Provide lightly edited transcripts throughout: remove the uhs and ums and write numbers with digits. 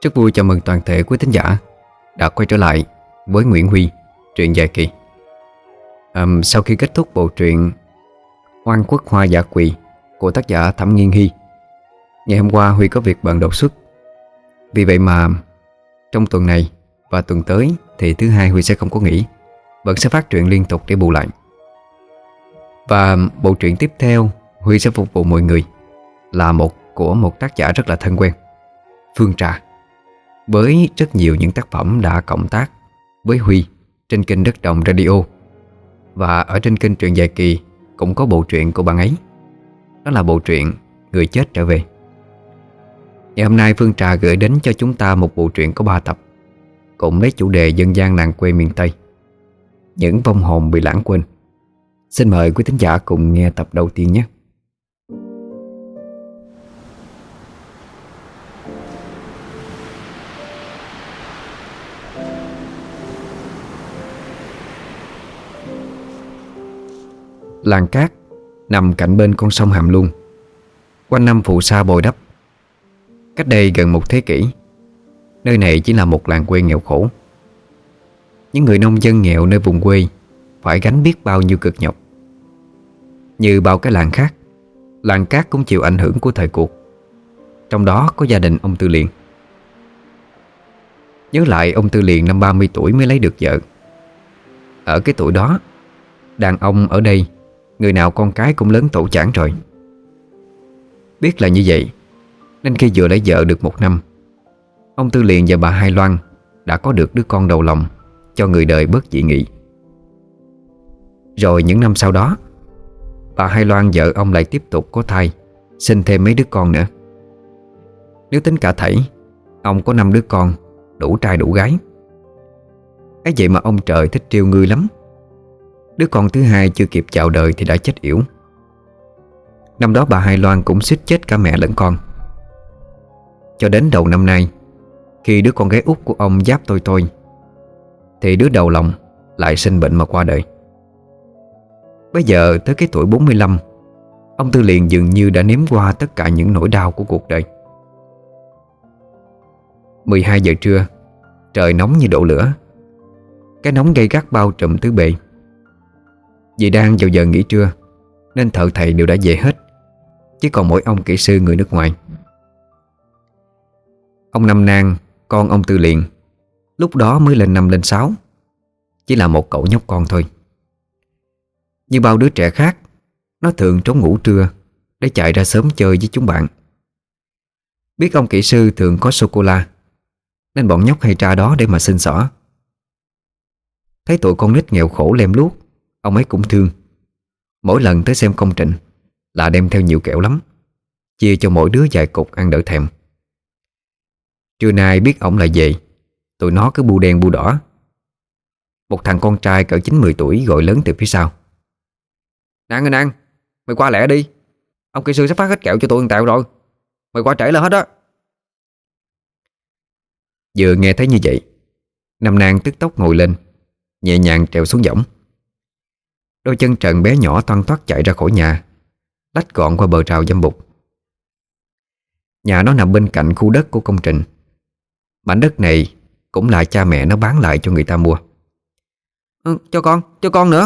Rất vui chào mừng toàn thể quý thính giả đã quay trở lại với Nguyễn Huy, truyện dài kỳ. Sau khi kết thúc bộ truyện Oan Quốc Hoa Dã Quỳ của tác giả Thẩm Nghiên Hy, ngày hôm qua Huy có việc bận đột xuất. Vì vậy mà trong tuần này và tuần tới thì thứ hai Huy sẽ không có nghỉ, vẫn sẽ phát truyện liên tục để bù lại. Và bộ truyện tiếp theo Huy sẽ phục vụ mọi người là của một tác giả rất là thân quen, Phương Trà, với rất nhiều những tác phẩm đã cộng tác với Huy trên kênh Đất Đồng Radio. Và ở trên kênh truyện dài kỳ cũng có bộ truyện của bạn ấy, đó là bộ truyện Người Chết Trở Về. Ngày hôm nay Phương Trà gửi đến cho chúng ta một bộ truyện có 3 tập, cũng lấy chủ đề dân gian làng quê miền Tây, những vong hồn bị lãng quên. Xin mời quý thính giả cùng nghe tập đầu tiên nhé. Làng Cát nằm cạnh bên con sông Hàm Luông, quanh năm phù sa bồi đắp. Cách đây gần một thế kỷ, nơi này chỉ là một làng quê nghèo khổ. Những người nông dân nghèo nơi vùng quê phải gánh biết bao nhiêu cực nhọc. Như bao cái làng khác, làng Cát cũng chịu ảnh hưởng của thời cuộc, trong đó có gia đình ông Tư Liền. Nhớ lại ông Tư Liền năm 30 tuổi mới lấy được vợ. Ở cái tuổi đó, đàn ông ở đây người nào con cái cũng lớn tổ chảng rồi. Biết là như vậy nên khi vừa lấy vợ được 1 năm, ông Tư Liền và bà Hai Loan đã có được đứa con đầu lòng, cho người đời bớt dị nghị. Rồi những năm sau đó, bà Hai Loan vợ ông lại tiếp tục có thai, sinh thêm mấy đứa con nữa. Nếu tính cả thảy, ông có 5 đứa con, đủ trai đủ gái. Ấy vậy mà ông trời thích trêu ngươi lắm. Đứa con thứ hai chưa kịp chào đời thì đã chết yểu. Năm đó bà Hai Loan cũng suýt chết cả mẹ lẫn con. Cho đến đầu năm nay, khi đứa con gái út của ông giáp tôi thì đứa đầu lòng lại sinh bệnh mà qua đời. Bây giờ tới cái tuổi 45, ông Tư Liền dường như đã nếm qua tất cả những nỗi đau của cuộc đời. 12 giờ trưa, trời nóng như đổ lửa. Cái nóng gay gắt bao trùm tứ bề. Vì đang vào giờ nghỉ trưa nên thợ thầy đều đã về hết, chỉ còn mỗi ông kỹ sư người nước ngoài. Ông Năm Nang, con ông Tư Liền, lúc đó mới lên 5 lên 6, chỉ là một cậu nhóc con thôi. Như bao đứa trẻ khác, nó thường trốn ngủ trưa để chạy ra sớm chơi với chúng bạn. Biết ông kỹ sư thường có sô-cô-la nên bọn nhóc hay ra đó để mà xin xỏ. Thấy tụi con nít nghèo khổ lem luốc, ông ấy cũng thương. Mỗi lần tới xem công trình là đem theo nhiều kẹo lắm, chia cho mỗi đứa vài cục ăn đỡ thèm. Trưa nay biết ổng lại về, tụi nó cứ bu đen bu đỏ. Một thằng con trai cỡ 9-10 tuổi gọi lớn từ phía sau: Năng ơi Năng, mày qua lẹ đi, ông kỹ sư sắp phát hết kẹo cho tụi ăn tẹo rồi, mày qua trễ là hết á. Vừa nghe thấy như vậy, Năm Nang tức tốc ngồi lên, nhẹ nhàng trèo xuống võng. Đôi chân trần bé nhỏ toan toát chạy ra khỏi nhà, lách gọn qua bờ rào dâm bụt. Nhà nó nằm bên cạnh khu đất của công trình. Mảnh đất này cũng là cha mẹ nó bán lại cho người ta mua. Cho con nữa.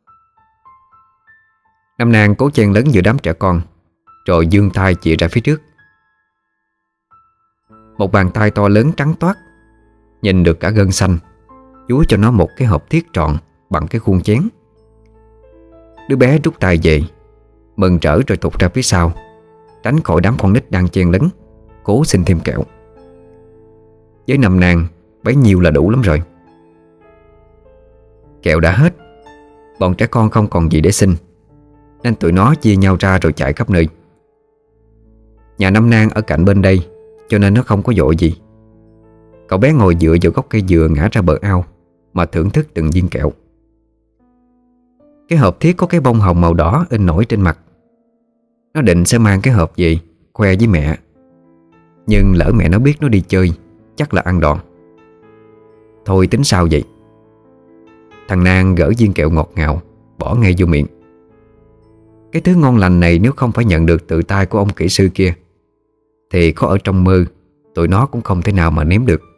Năm Nang cố chen lấn giữa đám trẻ con, rồi giương tay chìa ra phía trước. Một bàn tay to lớn trắng toát, nhìn được cả gân xanh, chúa cho nó một cái hộp thiết tròn bằng cái khuôn chén. Đứa bé rút tay về, mừng rỡ rồi tụt ra phía sau, tránh khỏi đám con nít đang chen lấn cố xin thêm kẹo. Với Năm Nang, bấy nhiêu là đủ lắm rồi. Kẹo đã hết, bọn trẻ con không còn gì để xin, nên tụi nó chia nhau ra rồi chạy khắp nơi. Nhà Năm Nang ở cạnh bên đây, cho nên nó không có vội gì. Cậu bé ngồi dựa vào gốc cây dừa ngã ra bờ ao mà thưởng thức từng viên kẹo. Cái hộp thiết có cái bông hồng màu đỏ in nổi trên mặt. Nó định sẽ mang cái hộp về khoe với mẹ, nhưng lỡ mẹ nó biết nó đi chơi chắc là ăn đòn. Thôi tính sao vậy. Thằng Nang gỡ viên kẹo ngọt ngào bỏ ngay vô miệng. Cái thứ ngon lành này nếu không phải nhận được từ tay của ông kỹ sư kia thì có ở trong mơ tụi nó cũng không thể nào mà nếm được.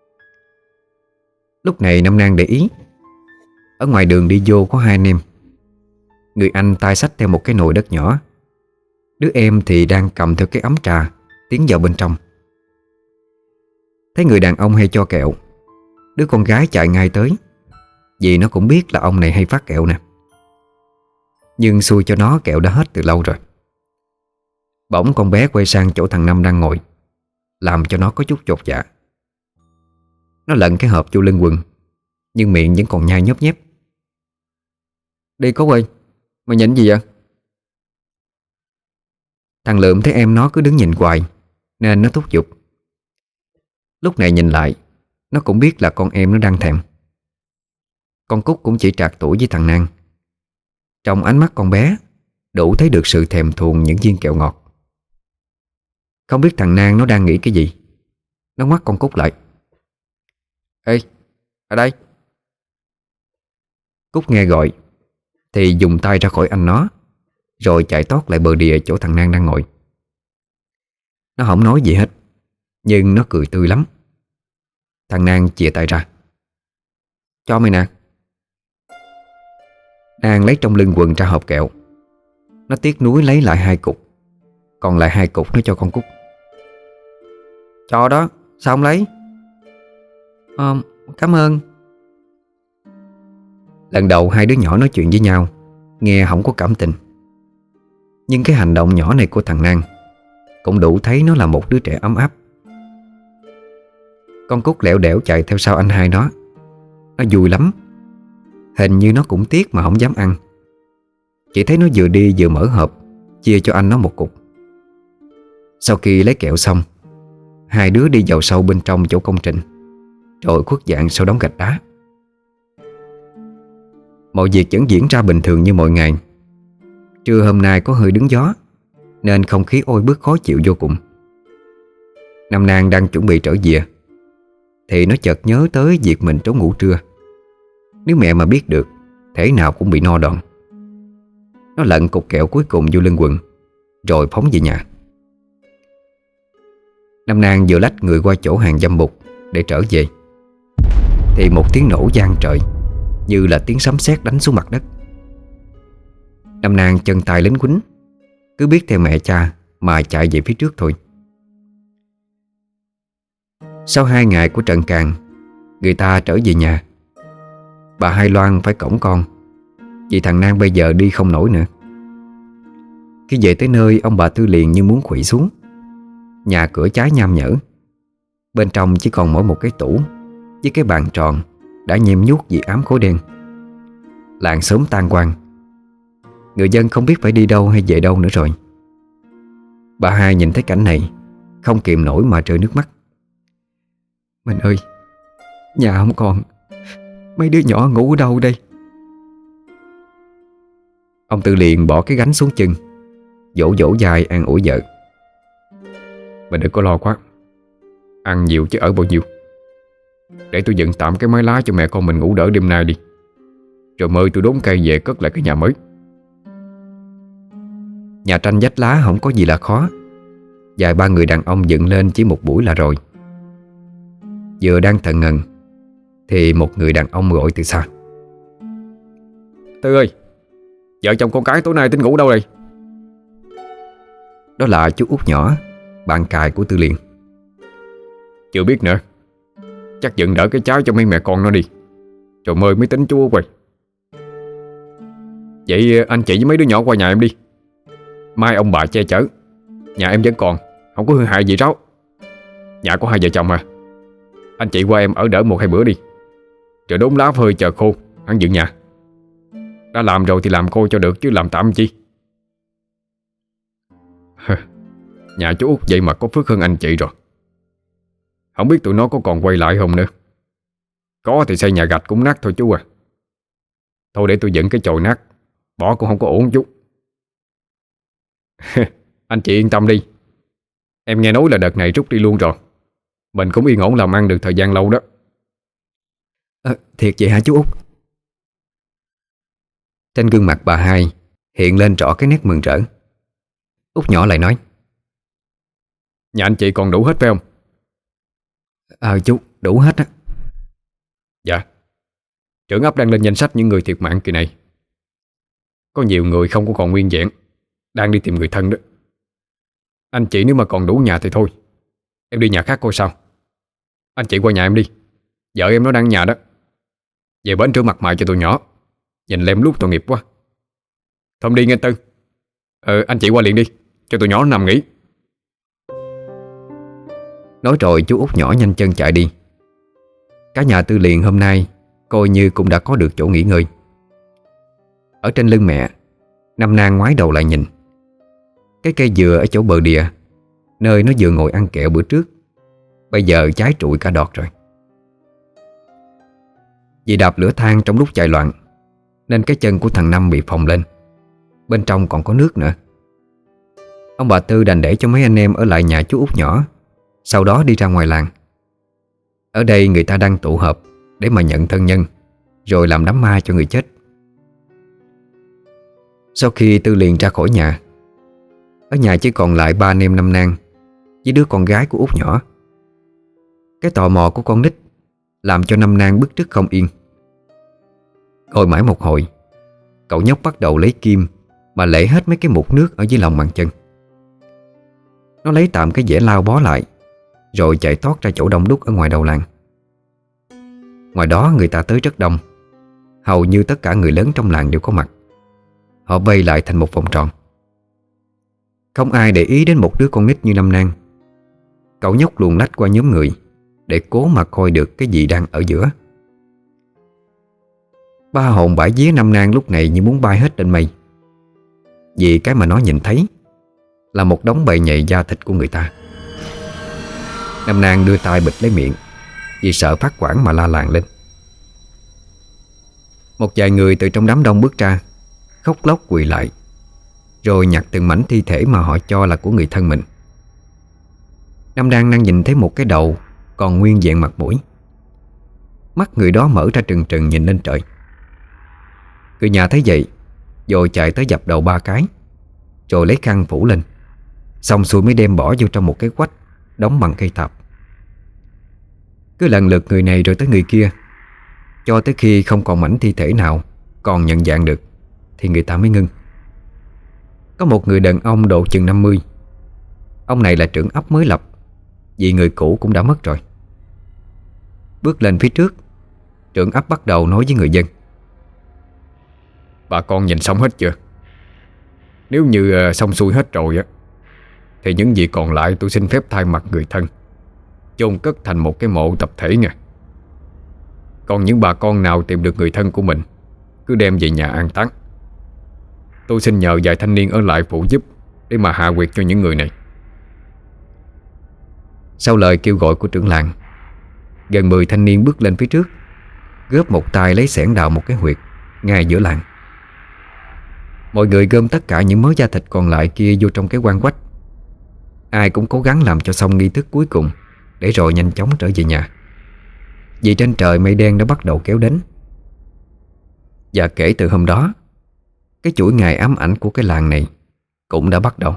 Lúc này Năm Nang để ý, ở ngoài đường đi vô có hai anh em. Người anh tay xách theo một cái nồi đất nhỏ, đứa em thì đang cầm theo cái ấm trà tiến vào bên trong. Thấy người đàn ông hay cho kẹo, đứa con gái chạy ngay tới, vì nó cũng biết là ông này hay phát kẹo nè. Nhưng xui cho nó, kẹo đã hết từ lâu rồi. Bỗng con bé quay sang chỗ thằng Năm đang ngồi, làm cho nó có chút chột dạ. Nó lận cái hộp vô lưng quần, nhưng miệng vẫn còn nhai nhớp nhép. Đi Cúc ơi, mày nhìn gì vậy? Thằng Lượm thấy em nó cứ đứng nhìn hoài nên nó thúc giục. Lúc này nhìn lại, nó cũng biết là con em nó đang thèm. Con Cúc cũng chỉ trạc tuổi với thằng Nang. Trong ánh mắt con bé đủ thấy được sự thèm thuồng những viên kẹo ngọt. Không biết thằng Nang nó đang nghĩ cái gì, nó ngoắt con Cúc lại. Ê, ở đây. Cúc nghe gọi thì dùng tay ra khỏi anh nó, rồi chạy tót lại bờ đìa chỗ thằng Nang đang ngồi. Nó không nói gì hết, nhưng nó cười tươi lắm. Thằng Nang chìa tay ra. Cho mày nè. Nang lấy trong lưng quần ra hộp kẹo. Nó tiếc nuối lấy lại 2 cục, còn lại 2 cục nó cho con Cúc. Cho đó, sao không lấy? Cảm ơn. Lần đầu hai đứa nhỏ nói chuyện với nhau, nghe không có cảm tình. Nhưng cái hành động nhỏ này của thằng Nang cũng đủ thấy nó là một đứa trẻ ấm áp. Con Cúc lẻo đẻo chạy theo sau anh hai nó. Nó vui lắm. Hình như nó cũng tiếc mà không dám ăn. Chỉ thấy nó vừa đi vừa mở hộp, chia cho anh nó 1 cục. Sau khi lấy kẹo xong, hai đứa đi vào sâu bên trong chỗ công trình, rồi khuất dạng sau đống gạch đá. Mọi việc vẫn diễn ra bình thường như mọi ngày. Trưa hôm nay có hơi đứng gió, nên không khí oi bức khó chịu vô cùng. Năm Nang đang chuẩn bị trở về thì nó chợt nhớ tới việc mình trốn ngủ trưa. Nếu mẹ mà biết được, thể nào cũng bị no đòn. Nó lận cục kẹo cuối cùng vô lưng quần, rồi phóng về nhà. Năm Nang vừa lách người qua chỗ hàng dâm bụt để trở về thì một tiếng nổ vang trời, như là tiếng sấm sét đánh xuống mặt đất. Năm Nang chân tay lính quýnh, cứ biết theo mẹ cha mà chạy về phía trước thôi. Sau 2 ngày của trận càn, người ta trở về nhà. Bà Hai Loan phải cõng con, vì thằng Nang bây giờ đi không nổi nữa. Khi về tới nơi, ông bà Tư liền như muốn khuỵu xuống. Nhà cửa cháy nham nhở. Bên trong chỉ còn mỗi một cái tủ với cái bàn tròn đã nhem nhuốc vì ám khói đen. Làng xóm tan hoang. Người dân không biết phải đi đâu hay về đâu nữa rồi. Bà Hai nhìn thấy cảnh này, không kìm nổi mà rơi nước mắt. Mình ơi, nhà không còn, mấy đứa nhỏ ngủ ở đâu đây? Ông Tư liền bỏ cái gánh xuống chân, vỗ vỗ vai an ủi vợ. Mình đừng có lo quá, ăn nhiều chứ ở bao nhiêu. Để tôi dựng tạm cái mái lá cho mẹ con mình ngủ đỡ đêm nay đi, rồi mời tôi đốn cây về cất lại cái nhà mới. Nhà tranh vách lá không có gì là khó. Vài ba người đàn ông dựng lên chỉ một buổi là rồi. Vừa đang thận ngần thì một người đàn ông gọi từ xa. Tư ơi, vợ chồng con cái tối nay tính ngủ đâu đây? Đó là chú Út nhỏ, bạn cài của Tư liền. Chưa biết nữa, chắc dựng đỡ cái cháo cho mấy mẹ con nó đi, rồi mời mới tính chú Út rồi. Vậy anh chị với mấy đứa nhỏ qua nhà em đi. Mai ông bà che chở, nhà em vẫn còn, không có hư hại gì đó. Nhà có 2 vợ chồng à. Anh chị qua em ở đỡ 1-2 bữa đi, rồi đốn lá phơi chờ khô, hắn dựng nhà. Đã làm rồi thì làm cô cho được, chứ làm tạm chi. Nhà chú Út vậy mà có phước hơn anh chị rồi. Không biết tụi nó có còn quay lại không nữa. Có thì xây nhà gạch cũng nát thôi chú à. Thôi để tôi dựng cái chòi nát, bỏ cũng không có ổn chút. Anh chị yên tâm đi. Em nghe nói là đợt này rút đi luôn rồi. Mình cũng yên ổn làm ăn được thời gian lâu đó. Thiệt vậy hả chú Út? Trên gương mặt bà Hai hiện lên rõ cái nét mừng rỡ. Út nhỏ lại nói. Nhà anh chị còn đủ hết phải không? Chú đủ hết á. Dạ. Trưởng ấp đang lên danh sách những người thiệt mạng kỳ này. Có nhiều người không có còn nguyên vẹn, đang đi tìm người thân đó. Anh chị nếu mà còn đủ nhà thì thôi, em đi nhà khác coi sao. Anh chị qua nhà em đi, vợ em nó đang ở nhà đó. Về bến rửa mặt mày cho tụi nhỏ, nhìn lem lút tội nghiệp quá. Thôi đi nghe Tư. Anh chị qua liền đi, cho tụi nhỏ nó nằm nghỉ. Nói rồi chú út nhỏ nhanh chân chạy đi. Cả nhà Tư liền hôm nay coi như cũng đã có được chỗ nghỉ ngơi. Ở trên lưng mẹ, Năm Nang ngoái đầu lại nhìn. Cái cây dừa ở chỗ bờ đìa, nơi nó vừa ngồi ăn kẹo bữa trước, bây giờ cháy trụi cả đọt rồi. Vì đạp lửa than trong lúc chạy loạn nên cái chân của thằng Năm bị phồng lên. Bên trong còn có nước nữa. Ông bà Tư đành để cho mấy anh em ở lại nhà chú út nhỏ, sau đó đi ra ngoài làng. Ở đây người ta đang tụ họp để mà nhận thân nhân, rồi làm đám ma cho người chết. Sau khi Tư liền ra khỏi nhà, ở nhà chỉ còn lại ba anh em Năm Nang với đứa con gái của út nhỏ. Cái tò mò của con nít làm cho Năm Nang bứt rứt không yên. Ngồi mãi một hồi, cậu nhóc bắt đầu lấy kim mà lễ hết mấy cái mụn nước ở dưới lòng bàn chân. Nó lấy tạm cái dẻ lau bó lại, rồi chạy thoát ra chỗ đông đúc ở ngoài đầu làng. Ngoài đó người ta tới rất đông. Hầu như tất cả người lớn trong làng đều có mặt. Họ vây lại thành một vòng tròn. Không ai để ý đến một đứa con nít như Năm Nang. Cậu nhóc luồn lách qua nhóm người để cố mà coi được cái gì đang ở giữa. Ba hồn bãi vía Năm Nang lúc này như muốn bay hết lên mây. Vì cái mà nó nhìn thấy là một đống bầy nhầy da thịt của người ta. Năm Nang đưa tay bịt lấy miệng vì sợ phát quản mà la làng lên. Một vài người từ trong đám đông bước ra, khóc lóc quỳ lại, rồi nhặt từng mảnh thi thể mà họ cho là của người thân mình. Năm Nang đang nhìn thấy một cái đầu còn nguyên vẹn mặt mũi. Mắt người đó mở ra trừng trừng nhìn lên trời. Người nhà thấy vậy rồi chạy tới dập đầu ba cái, rồi lấy khăn phủ lên, xong xuôi mới đem bỏ vô trong một cái quách đóng bằng cây tạp. Cứ lần lượt người này rồi tới người kia, cho tới khi không còn mảnh thi thể nào còn nhận dạng được thì người ta mới ngưng. Có một người đàn ông độ chừng 50. Ông này là trưởng ấp mới lập, vì người cũ cũng đã mất rồi. Bước lên phía trước, trưởng ấp bắt đầu nói với người dân: Bà con nhìn xong hết chưa? Nếu như xong xuôi hết rồi á, thì những gì còn lại tôi xin phép thay mặt người thân chôn cất thành một cái mộ tập thể nha. Còn những bà con nào tìm được người thân của mình cứ đem về nhà an táng. Tôi xin nhờ vài thanh niên ở lại phụ giúp để mà hạ huyệt cho những người này. Sau lời kêu gọi của trưởng làng, gần 10 thanh niên bước lên phía trước, góp một tay lấy xẻng đào một cái huyệt ngay giữa làng. Mọi người gom tất cả những mớ da thịt còn lại kia vô trong cái quan quách. Ai cũng cố gắng làm cho xong nghi thức cuối cùng, để rồi nhanh chóng trở về nhà. Vì trên trời mây đen đã bắt đầu kéo đến. Và kể từ hôm đó, cái chuỗi ngày ám ảnh của cái làng này cũng đã bắt đầu.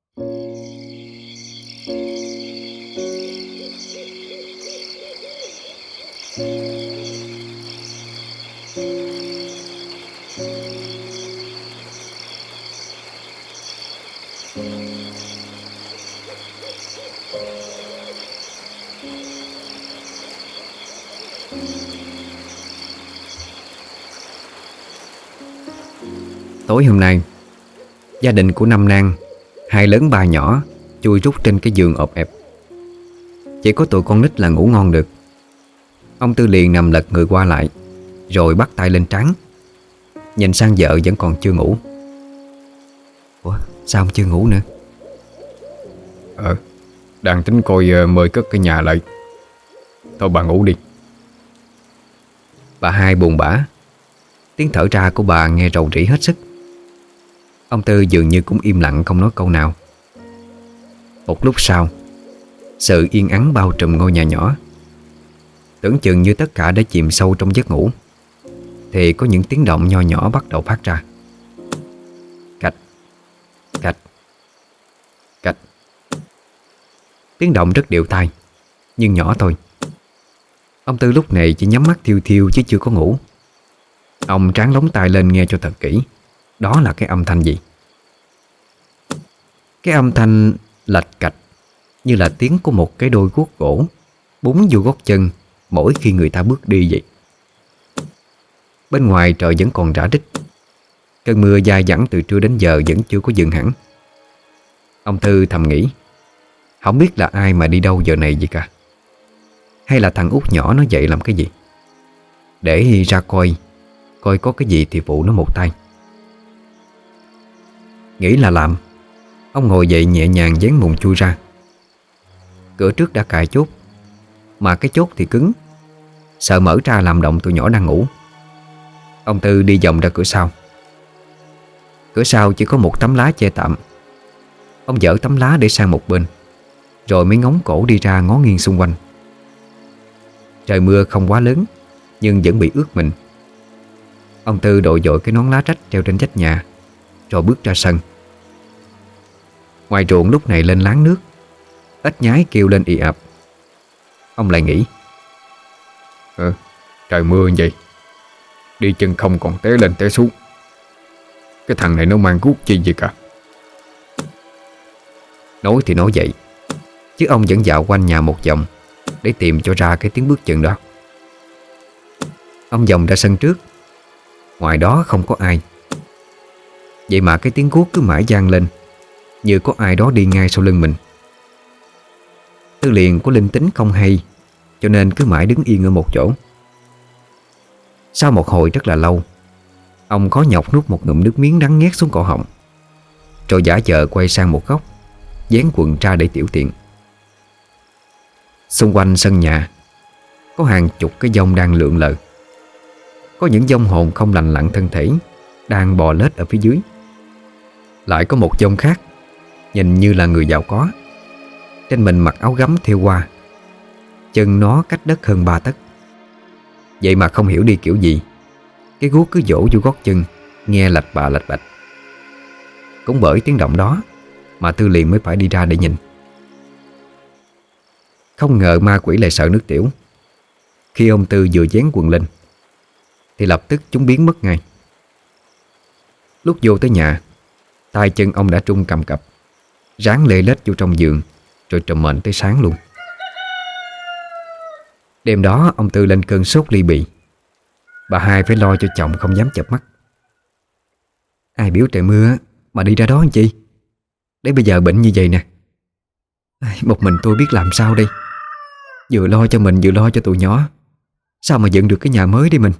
Tối hôm nay, gia đình của Năm Nang, hai lớn ba nhỏ, chui rút trên cái giường ọp ẹp. Chỉ có tụi con nít là ngủ ngon được. Ông Tư liền nằm lật người qua lại, rồi bắt tay lên trán, nhìn sang vợ vẫn còn chưa ngủ. Ủa, sao ông chưa ngủ nữa? Đang tính coi mời cất cái nhà lại. Thôi bà ngủ đi. Bà hai buồn bã. Tiếng thở ra của bà nghe rầu rĩ hết sức. Ông Tư dường như cũng im lặng không nói câu nào. Một lúc sau, sự yên ắng bao trùm ngôi nhà nhỏ. Tưởng chừng như tất cả đã chìm sâu trong giấc ngủ, thì có những tiếng động nho nhỏ bắt đầu phát ra. Cạch, cạch, cạch. Tiếng động rất đều tai, nhưng nhỏ thôi. Ông Tư lúc này chỉ nhắm mắt thiêu thiêu chứ chưa có ngủ. Ông tráng lóng tai lên nghe cho thật kỹ. Đó là cái âm thanh gì? Cái âm thanh lạch cạch, như là tiếng của một cái đôi guốc gỗ búng vô gót chân mỗi khi người ta bước đi vậy. Bên ngoài trời vẫn còn rã rít. Cơn mưa dai dẳng từ trưa đến giờ vẫn chưa có dừng hẳn. Ông Tư thầm nghĩ, không biết là ai mà đi đâu giờ này vậy cả. Hay là thằng út nhỏ nó dậy làm cái gì? Để ra coi có cái gì thì phụ nó một tay. Nghĩ là làm, ông ngồi dậy nhẹ nhàng vén mùng chui ra. Cửa trước đã cài chốt, mà cái chốt thì cứng, sợ mở ra làm động tụi nhỏ đang ngủ. Ông Tư đi vòng ra cửa sau. Cửa sau chỉ có một tấm lá che tạm. Ông dỡ tấm lá để sang một bên, rồi mới ngóng cổ đi ra ngó nghiêng xung quanh. Trời mưa không quá lớn, nhưng vẫn bị ướt mình. Ông Tư đội vội cái nón lá rách treo trên vách nhà, rồi bước ra sân. Ngoài ruộng lúc này lên láng nước, ếch nhái kêu lên ì ạch. Ông lại nghĩ, Trời mưa như vậy, đi chân không còn té lên té xuống. Cái thằng này nó mang guốc chi vậy cả. nói thì nói vậy, chứ ông vẫn dạo quanh nhà một vòng để tìm cho ra cái tiếng bước chân đó. Ông vòng ra sân trước. Ngoài đó không có ai. Vậy mà cái tiếng guốc cứ mãi vang lên, như có ai đó đi ngay sau lưng mình. Tư liền có linh tính không hay, cho nên cứ mãi đứng yên ở một chỗ. Sau một hồi rất là lâu, ông khó nhọc nuốt một ngụm nước miếng đắng nghét xuống cổ họng, rồi giả vờ quay sang một góc, vén quần ra để tiểu tiện. Xung quanh sân nhà có hàng chục cái dông đang lượn lờ. Có những vong hồn không lành lặn thân thể đang bò lết ở phía dưới. Lại có một vong khác, nhìn như là người giàu có. Trên mình mặc áo gấm thêu hoa, chân nó cách đất hơn 3 tấc. Vậy mà không hiểu đi kiểu gì, cái guốc cứ vỗ vô gót chân, nghe lạch bạch. Cũng bởi tiếng động đó mà Tư liền mới phải đi ra để nhìn. Không ngờ ma quỷ lại sợ nước tiểu. Khi ông Tư vừa vén quần lên thì lập tức chúng biến mất ngay. Lúc vô tới nhà, tay chân ông đã trung cầm cập, ráng lê lết vô trong giường, rồi trùm mền tới sáng luôn. Đêm đó ông Tư lên cơn sốt ly bì. Bà hai phải lo cho chồng không dám chợp mắt. Ai biểu trời mưa mà đi ra đó làm chi? Để bây giờ bệnh như vậy nè. Một mình tôi biết làm sao đây? Vừa lo cho mình vừa lo cho tụi nhỏ, sao mà dựng được cái nhà mới đi mình?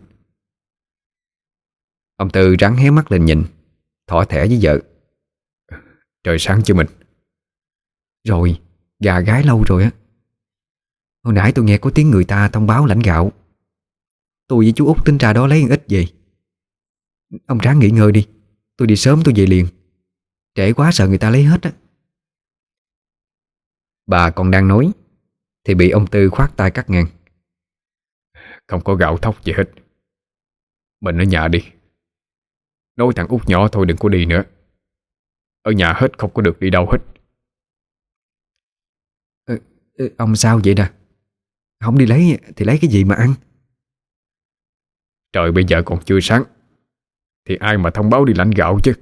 Ông Tư ráng hé mắt lên nhìn, thỏ thẻ với vợ. Trời sáng chưa mình? Rồi, gà gái lâu rồi á. Hồi nãy tôi nghe có tiếng người ta thông báo lãnh gạo. Tôi với chú Út tính ra đó lấy ít về. Ông ráng nghỉ ngơi đi, tôi đi sớm tôi về liền. Trễ quá sợ người ta lấy hết á. Bà còn đang nói thì bị ông Tư khoát tay cắt ngang. Không có gạo thóc gì hết. Mình ở nhà đi. Nói thằng út nhỏ thôi đừng có đi nữa. Ở nhà hết không có được đi đâu hết. Ông sao vậy nè? Không đi lấy thì lấy cái gì mà ăn? Trời bây giờ còn chưa sáng, thì ai mà thông báo đi lãnh gạo chứ?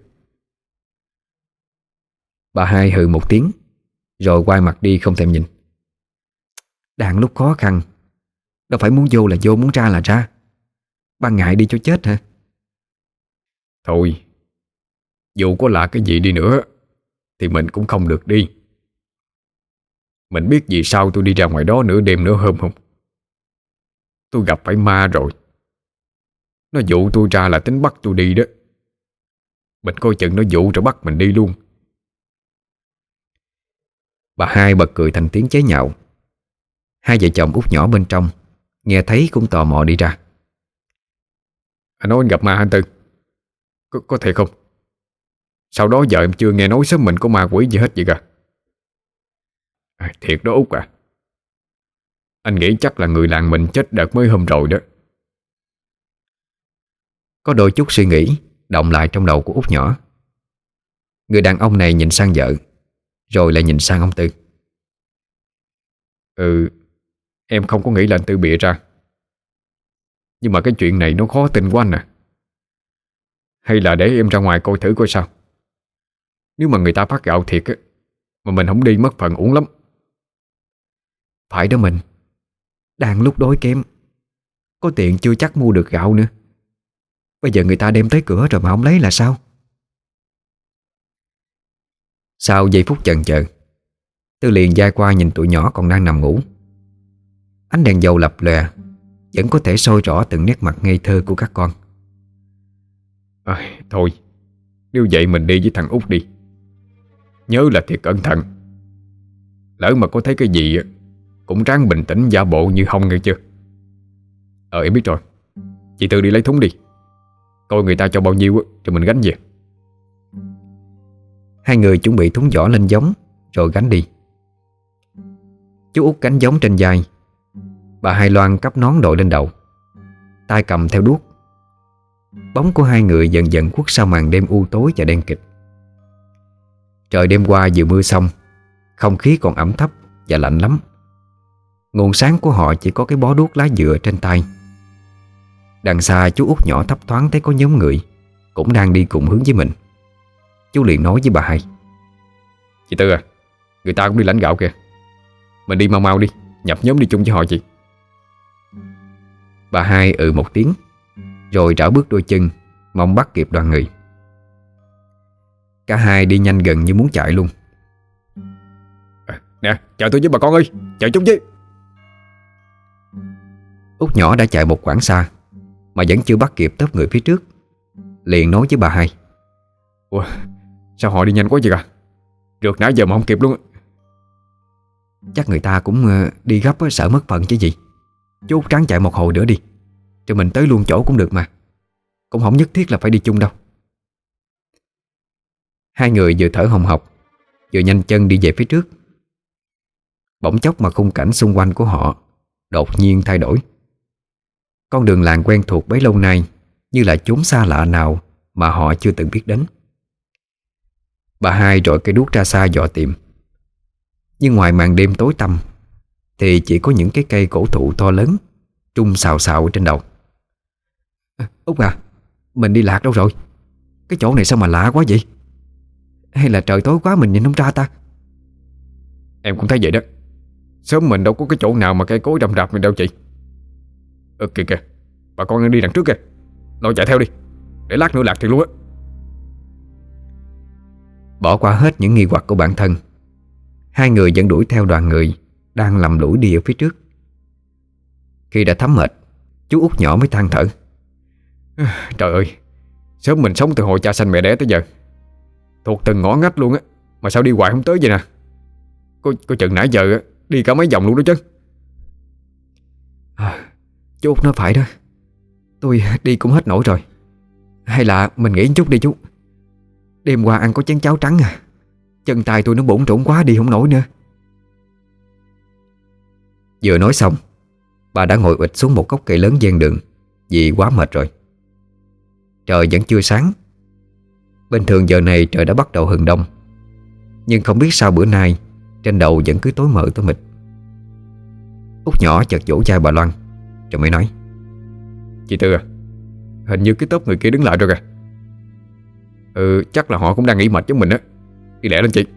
Bà hai hừ một tiếng, rồi quay mặt đi không thèm nhìn. Đang lúc khó khăn, đâu phải muốn vô là vô, muốn ra là ra. Bà ngại đi cho chết hả? Thôi, dù có là cái gì đi nữa thì mình cũng không được đi. Mình biết vì sao tôi đi ra ngoài đó nửa đêm nửa hôm không? Tôi gặp phải ma rồi. Nó dụ tôi ra là tính bắt tôi đi đó. Mình coi chừng nó dụ rồi bắt mình đi luôn. Bà hai bật cười thành tiếng chế nhạo. Hai vợ chồng út nhỏ bên trong nghe thấy cũng tò mò đi ra. Anh nói anh gặp ma hả Tư? Có thiệt không? Sau đó giờ em chưa nghe nói sớm mình có ma quỷ gì hết vậy cả. Thiệt đó Út à. Anh nghĩ chắc là người làng mình chết đợt mới hôm rồi đó. Có đôi chút suy nghĩ động lại trong đầu của út nhỏ. Người đàn ông này nhìn sang vợ, rồi lại nhìn sang ông Tư. Em không có nghĩ là anh Tư bịa ra. Nhưng mà cái chuyện này nó khó tin quá anh à. Hay là để em ra ngoài coi thử coi sao. Nếu mà người ta phát gạo thiệt á, mà mình không đi mất phần uổng lắm. Phải đó mình, đang lúc đói kém, có tiền chưa chắc mua được gạo nữa. Bây giờ người ta đem tới cửa rồi mà không lấy là sao? Sau giây phút chần chờ, Tư liền dai qua nhìn tụi nhỏ còn đang nằm ngủ. Ánh đèn dầu lập lòe, vẫn có thể soi rõ từng nét mặt ngây thơ của các con. Thôi, nếu vậy mình đi với thằng Út đi. Nhớ là thiệt cẩn thận. Lỡ mà có thấy cái gì á, cũng ráng bình tĩnh giả bộ như không nghe chưa. Em biết rồi. Chị Tư đi lấy thúng đi. Coi người ta cho bao nhiêu á, rồi mình gánh về. Hai người chuẩn bị thúng vỏ lên giống rồi gánh đi. Chú Út gánh giống trên vai, bà Hai Loan cắp nón đội lên đầu, tay cầm theo đuốc. Bóng của hai người dần dần khuất sau màn đêm u tối và đen kịt. Trời đêm qua vừa mưa xong, không khí còn ẩm thấp và lạnh lắm. Nguồn sáng của họ chỉ có cái bó đuốc lá dừa trên tay. Đằng xa chú Út nhỏ thấp thoáng thấy có nhóm người cũng đang đi cùng hướng với mình. Chú liền nói với bà Hai: Chị Tư à, người ta cũng đi lãnh gạo kìa. Mình đi mau mau đi, nhập nhóm đi chung với họ chị. Bà Hai một tiếng, rồi rảo bước đôi chân, mong bắt kịp đoàn người. Cả hai đi nhanh gần như muốn chạy luôn. Nè, chờ tôi với bà con ơi, chờ chút chứ. Út nhỏ đã chạy một quãng xa mà vẫn chưa bắt kịp tớp người phía trước. Liền nói với bà Hai: Ủa, sao họ đi nhanh quá vậy à? Rượt nãy giờ mà không kịp luôn á. Chắc người ta cũng đi gấp sợ mất phần chứ gì. Chú Út ráng chạy một hồi nữa đi, rồi mình tới luôn chỗ cũng được mà. Cũng không nhất thiết là phải đi chung đâu. Hai người vừa thở hồng hộc, vừa nhanh chân đi về phía trước. Bỗng chốc mà khung cảnh xung quanh của họ đột nhiên thay đổi. Con đường làng quen thuộc bấy lâu nay như là chốn xa lạ nào mà họ chưa từng biết đến. Bà Hai rọi cây đuốc ra xa dò tìm. Nhưng ngoài màn đêm tối tăm thì chỉ có những cái cây cổ thụ to lớn trung xào xào ở trên đầu. Út à, mình đi lạc đâu rồi? Cái chỗ này sao mà lạ quá vậy? Hay là trời tối quá mình nhìn không ra ta? Em cũng thấy vậy đó. Sớm mình đâu có cái chỗ nào mà cây cối rậm rạp mình đâu chị. Kìa kìa, bà con đang đi đằng trước kìa. Lo chạy theo đi, để lát nữa lạc thì luôn á. Bỏ qua hết những nghi hoặc của bản thân, hai người vẫn đuổi theo đoàn người đang lầm lũi đi ở phía trước. Khi đã thấm mệt, chú Út nhỏ mới than thở: Trời ơi, sớm mình sống từ hồi cha sanh mẹ đẻ tới giờ, thuộc từng ngõ ngách luôn á, mà sao đi hoài không tới vậy nè. Coi chừng nãy giờ á, đi cả mấy vòng luôn đó chứ. Chú Út nói phải đó, tôi đi cũng hết nổi rồi. Hay là mình nghỉ một chút đi chú. Đêm qua ăn có chén cháo trắng à, chân tay tôi nó bủn rủn quá đi không nổi nữa. Vừa nói xong, bà đã ngồi ụt xuống một gốc cây lớn ven đường vì quá mệt rồi. Trời vẫn chưa sáng. Bình thường giờ này trời đã bắt đầu hừng đông, nhưng không biết sao bữa nay trên đầu vẫn cứ tối mờ tối mịt. Út nhỏ chợt vỗ vai bà Loan rồi mới nói: Chị Tư à, hình như cái tốp người kia đứng lại rồi kìa. Chắc là họ cũng đang nghỉ mệt với mình á. Đi lẹ lên chị.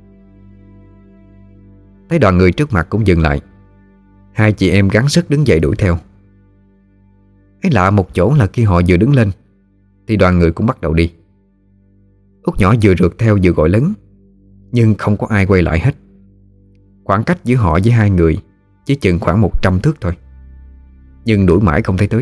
Thấy đoàn người trước mặt cũng dừng lại, hai chị em gắng sức đứng dậy đuổi theo. Ấy lạ một chỗ là khi họ vừa đứng lên thì đoàn người cũng bắt đầu đi. Út nhỏ vừa rượt theo vừa gọi lớn, nhưng không có ai quay lại hết. Khoảng cách giữa họ với hai người chỉ chừng khoảng 100 thước thôi, nhưng đuổi mãi không thấy tới.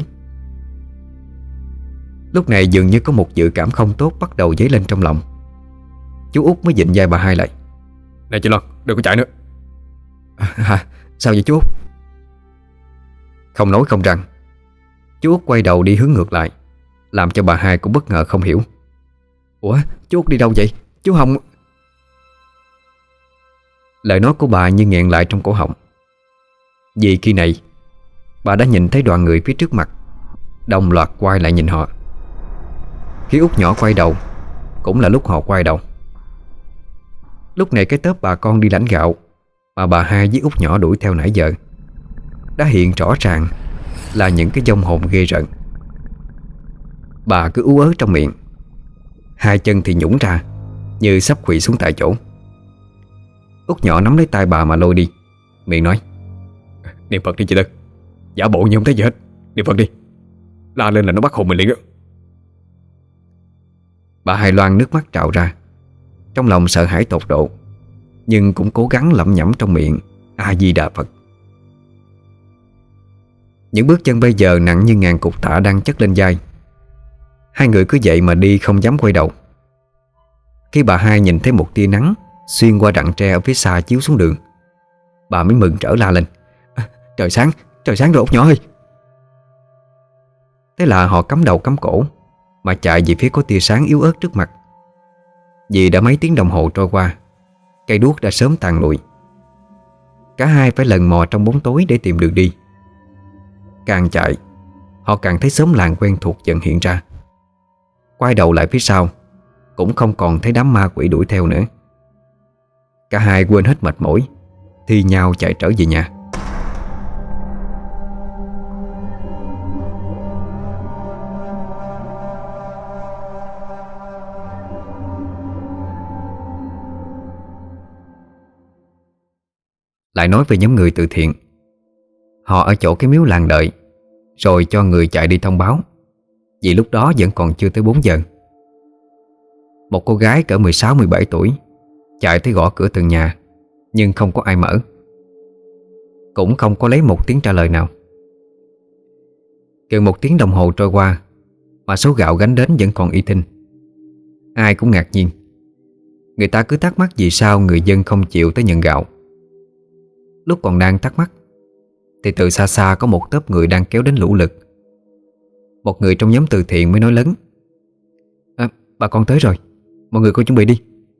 Lúc này dường như có một dự cảm không tốt bắt đầu dấy lên trong lòng. Chú Út mới vịn vai bà Hai lại: Này chị Loan, đừng có chạy nữa. Hả? Sao vậy chú Út? Không nói không rằng, chú Út quay đầu đi hướng ngược lại, làm cho bà Hai cũng bất ngờ không hiểu. Ủa, chú Út đi đâu vậy? Chú Hồng... Lời nói của bà như nghẹn lại trong cổ họng. Vì khi này bà đã nhìn thấy đoàn người phía trước mặt đồng loạt quay lại nhìn họ. Khi Út nhỏ quay đầu cũng là lúc họ quay đầu. Lúc này cái tớp bà con đi lãnh gạo mà bà Hai với Út nhỏ đuổi theo nãy giờ đã hiện rõ ràng là những cái vong hồn ghê rợn. Bà cứ ú ớ trong miệng, hai chân thì nhũn ra như sắp quỵ xuống tại chỗ. Út nhỏ nắm lấy tay bà mà lôi đi, miệng nói: Niệm Phật đi chị Tư, giả bộ như không thấy gì hết. Niệm Phật đi, la lên là nó bắt hồn mình liền đó. Bà Hai Loan nước mắt trào ra, trong lòng sợ hãi tột độ, nhưng cũng cố gắng lẩm nhẩm trong miệng A Di Đà Phật. Những bước chân bây giờ nặng như ngàn cục tạ đang chất lên vai. Hai người cứ vậy mà đi không dám quay đầu. Khi bà Hai nhìn thấy một tia nắng xuyên qua rặng tre ở phía xa chiếu xuống đường, bà mới mừng rỡ la lên: Trời sáng rồi Út nhỏ ơi! Thế là họ cắm đầu cắm cổ mà chạy về phía có tia sáng yếu ớt trước mặt. Vì đã mấy tiếng đồng hồ trôi qua, cây đuốc đã sớm tàn lụi. Cả hai phải lần mò trong bóng tối để tìm đường đi. Càng chạy, họ càng thấy xóm làng quen thuộc dần hiện ra. Quay đầu lại phía sau, cũng không còn thấy đám ma quỷ đuổi theo nữa. Cả hai quên hết mệt mỏi, thi nhau chạy trở về nhà. Lại nói về nhóm người từ thiện. Họ ở chỗ cái miếu làng đợi, rồi cho người chạy đi thông báo, vì lúc đó vẫn còn chưa tới 4 giờ. Một cô gái cỡ 16-17 tuổi chạy tới gõ cửa từng nhà, nhưng không có ai mở, cũng không có lấy một tiếng trả lời nào. Gần 1 tiếng đồng hồ trôi qua mà số gạo gánh đến vẫn còn y thinh. Ai cũng ngạc nhiên. Người ta cứ thắc mắc vì sao người dân không chịu tới nhận gạo. Lúc còn đang thắc mắc thì từ xa xa có một tốp người đang kéo đến lũ lượt. Một người trong nhóm từ thiện mới nói lớn: Bà con tới rồi, mọi người coi chuẩn bị đi.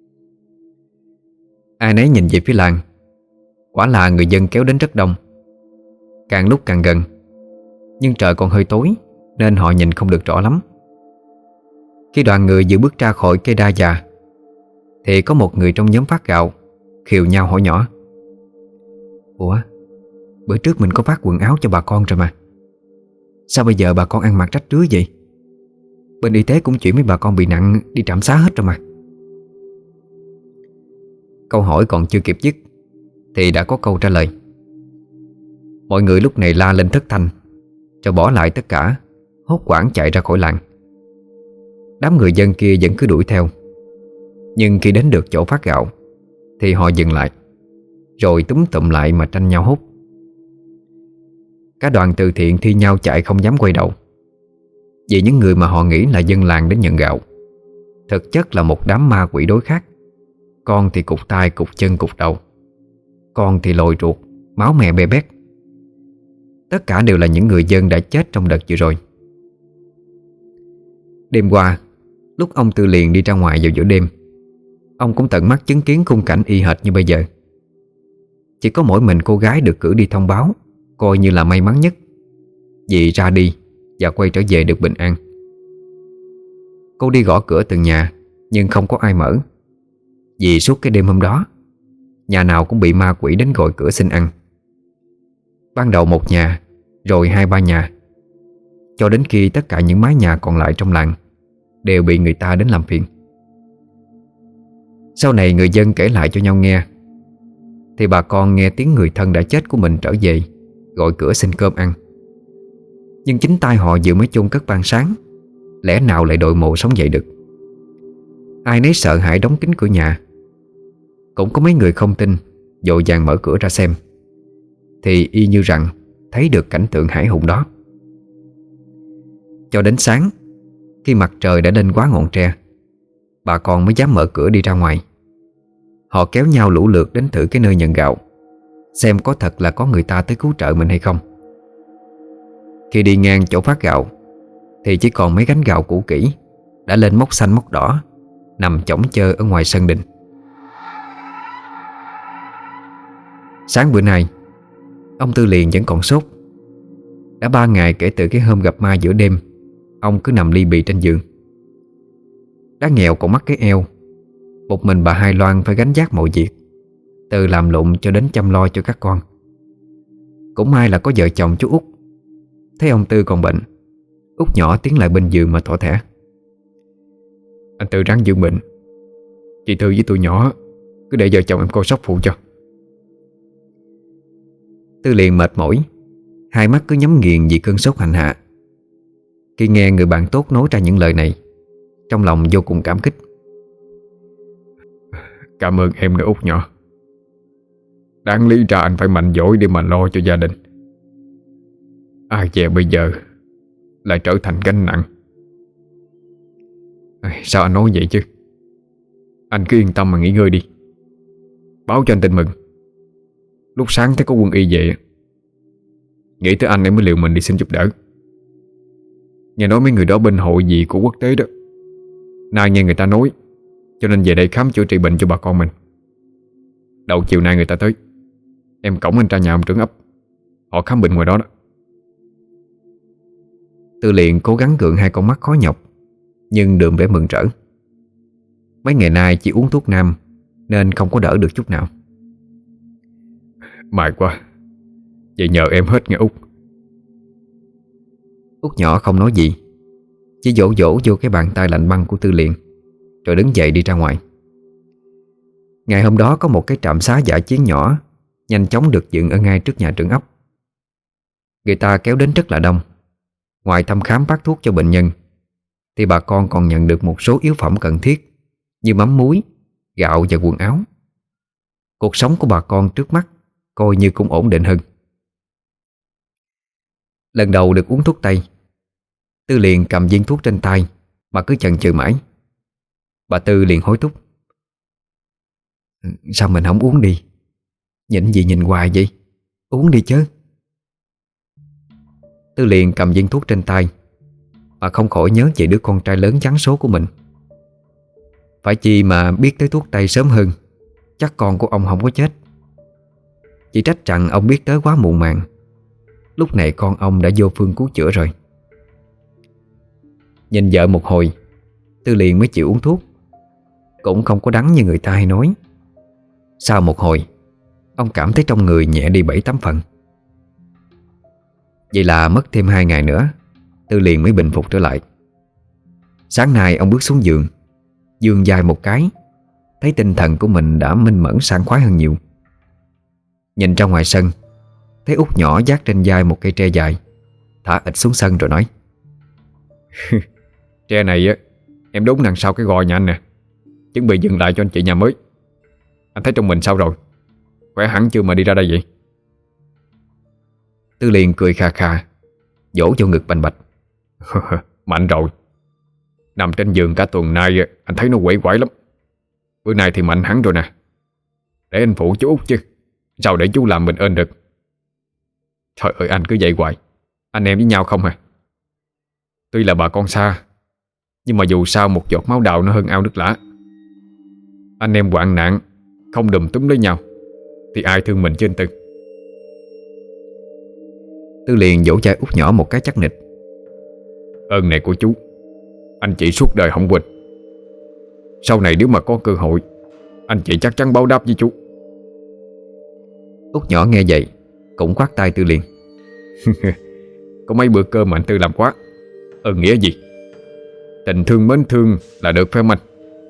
Ai nấy nhìn về phía làng. Quả là người dân kéo đến rất đông, càng lúc càng gần. Nhưng trời còn hơi tối nên họ nhìn không được rõ lắm. Khi đoàn người vừa bước ra khỏi cây đa già thì có một người trong nhóm phát gạo khều nhau hỏi nhỏ: Ủa, bữa trước mình có phát quần áo cho bà con rồi mà, sao bây giờ bà con ăn mặc rách rưới vậy? Bên y tế cũng chuyển mấy bà con bị nặng đi trạm xá hết rồi mà. Câu hỏi còn chưa kịp dứt thì đã có câu trả lời. Mọi người lúc này la lên thất thanh, rồi bỏ lại tất cả, hốt hoảng chạy ra khỏi làng. Đám người dân kia vẫn cứ đuổi theo. Nhưng khi đến được chỗ phát gạo thì họ dừng lại, rồi túm tụm lại mà tranh nhau hút. Cả đoàn từ thiện thi nhau chạy không dám quay đầu, vì những người mà họ nghĩ là dân làng đến nhận gạo thực chất là một đám ma quỷ đối khác. Con thì cụt tai, cụt chân, cụt đầu. Con thì lồi ruột, máu me be bét. Tất cả đều là những người dân đã chết trong đợt vừa rồi. Đêm qua, lúc ông Tư Liền đi ra ngoài vào giữa đêm, ông cũng tận mắt chứng kiến khung cảnh y hệt như bây giờ. Chỉ có mỗi mình cô gái được cử đi thông báo coi như là may mắn nhất, vì ra đi và quay trở về được bình an. Cô đi gõ cửa từng nhà nhưng không có ai mở, vì suốt cái đêm hôm đó nhà nào cũng bị ma quỷ đến gọi cửa xin ăn. Ban đầu một nhà, rồi 2-3 nhà, cho đến khi tất cả những mái nhà còn lại trong làng đều bị người ta đến làm phiền. Sau này người dân kể lại cho nhau nghe, thì bà con nghe tiếng người thân đã chết của mình trở về gọi cửa xin cơm ăn. Nhưng chính tay họ vừa mới chôn cất ban sáng, lẽ nào lại đội mộ sống dậy được. Ai nấy sợ hãi đóng kín cửa nhà. Cũng có mấy người không tin, vội vàng mở cửa ra xem, thì y như rằng thấy được cảnh tượng hãi hùng đó. Cho đến sáng, khi mặt trời đã lên quá ngọn tre, bà con mới dám mở cửa đi ra ngoài. Họ kéo nhau lũ lượt đến thử cái nơi nhận gạo, xem có thật là có người ta tới cứu trợ mình hay không. Khi đi ngang chỗ phát gạo thì chỉ còn mấy gánh gạo cũ kỹ đã lên mốc xanh mốc đỏ, nằm chõng chơ ở ngoài sân đình. Sáng bữa nay, ông Tư Liền vẫn còn sốt. Đã 3 ngày kể từ cái hôm gặp ma giữa đêm, ông cứ nằm li bì trên giường. Đã nghèo còn mắc cái eo, một mình bà Hai Loan phải gánh vác mọi việc, từ làm lụng cho đến chăm lo cho các con. Cũng may là có vợ chồng chú Út, Thấy ông Tư còn bệnh, Út nhỏ tiến lại bên giường mà thỏ thẻ. Anh Tư ráng giữ bệnh. Chị Thư với tụi nhỏ cứ để vợ chồng em coi sóc phụ cho. Tư liền mệt mỏi, hai mắt cứ nhắm nghiền vì cơn sốt hành hạ. Khi nghe người bạn tốt nói ra những lời này, trong lòng vô cùng cảm kích. Cảm ơn em nữa Út nhỏ. Đáng lý ra anh phải mạnh dỗi để mà lo cho gia đình. Ai dè bây giờ lại trở thành gánh nặng. Sao anh nói vậy chứ? Anh cứ yên tâm mà nghỉ ngơi đi. Báo cho anh tin mừng. Lúc sáng thấy có quân y về, nghĩ tới anh em mới liều mình đi xin giúp đỡ. Nghe nói mấy người đó bên hội gì của quốc tế đó. Nay nghe người ta nói, cho nên về đây khám chữa trị bệnh cho bà con mình. Đầu chiều nay người ta tới. Em cõng anh ra nhà ông trưởng ấp, họ khám bệnh ngoài đó đó. Tư liền cố gắng gượng hai con mắt khó nhọc, nhưng đượm vẻ mừng rỡ. Mấy ngày nay chỉ uống thuốc nam nên không có đỡ được chút nào. May quá. Vậy nhờ em hết nghe Út. Út nhỏ không nói gì, chỉ vỗ vỗ vô cái bàn tay lạnh băng của Tư liền, rồi đứng dậy đi ra ngoài. Ngày hôm đó có một cái trạm xá dã chiến nhỏ nhanh chóng được dựng ở ngay trước nhà trưởng ấp. Người ta kéo đến rất là đông. Ngoài thăm khám phát thuốc cho bệnh nhân, thì bà con còn nhận được một số yếu phẩm cần thiết như mắm muối, gạo và quần áo. Cuộc sống của bà con trước mắt coi như cũng ổn định hơn. Lần đầu được uống thuốc tây, Tư liền cầm viên thuốc trên tay mà cứ chần chừ mãi. Bà Tư liền hối thúc: Sao mình không uống đi? Nhịn gì nhìn hoài vậy? Uống đi chứ. Tư liền cầm viên thuốc trên tay mà không khỏi nhớ về đứa con trai lớn trắng số của mình. Phải chi mà biết tới thuốc tây sớm hơn, chắc con của ông không có chết. Chỉ trách rằng ông biết tới quá muộn màng. Lúc này con ông đã vô phương cứu chữa rồi. Nhìn vợ một hồi, Tư liền mới chịu uống thuốc. Cũng không có đắng như người ta hay nói. Sau một hồi, ông cảm thấy trong người nhẹ đi 7-8 phần. Vậy là mất thêm 2 ngày nữa, Tư liền mới bình phục trở lại. Sáng nay ông bước xuống giường, vươn vai một cái, thấy tinh thần của mình đã minh mẫn sảng khoái hơn nhiều. Nhìn ra ngoài sân, thấy Út nhỏ vác trên vai một cây tre dài, thả ịch xuống sân rồi nói: Tre này á, em đốn đằng sau cái gò nhà anh nè, chuẩn bị dừng lại cho anh chị nhà mới. Anh thấy trong mình sao rồi? Khỏe hẳn chưa mà đi ra đây vậy? Tư liền cười khà khà, vỗ vô ngực bành bạch: Mạnh rồi. Nằm trên giường cả tuần nay anh thấy nó quẩy quải lắm. Bữa nay thì mạnh hẳn rồi nè. Để anh phụ chú Út chứ, sao để chú làm mình ơn được. Trời ơi, anh cứ vậy hoài. Anh em với nhau không hả? Tuy là bà con xa, nhưng mà dù sao một giọt máu đào nó hơn ao nước lã. Anh em hoạn nạn không đùm túm lấy nhau thì ai thương mình chứ anh Tư. Tư liền vỗ vai Út nhỏ một cái chắc nịch: Ơn này của chú anh chị suốt đời không quên. Sau này nếu mà có cơ hội, anh chị chắc chắn báo đáp với chú. Út nhỏ nghe vậy cũng khoát tay Tư liền: Có mấy bữa cơm mà anh Tư làm quá. Ơn nghĩa gì? Tình thương mến thương là được phải không anh?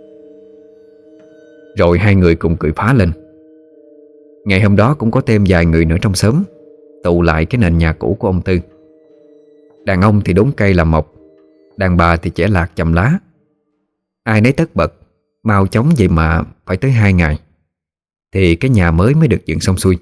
Rồi hai người cùng cười phá lên. Ngày hôm đó cũng có thêm vài người nữa trong xóm tụ lại cái nền nhà cũ của ông Tư. Đàn ông thì đốn cây làm mộc, đàn bà thì chẻ lạc chầm lá. Ai nấy tất bật, mau chóng vậy mà phải tới 2 ngày thì cái nhà mới mới được dựng xong xuôi.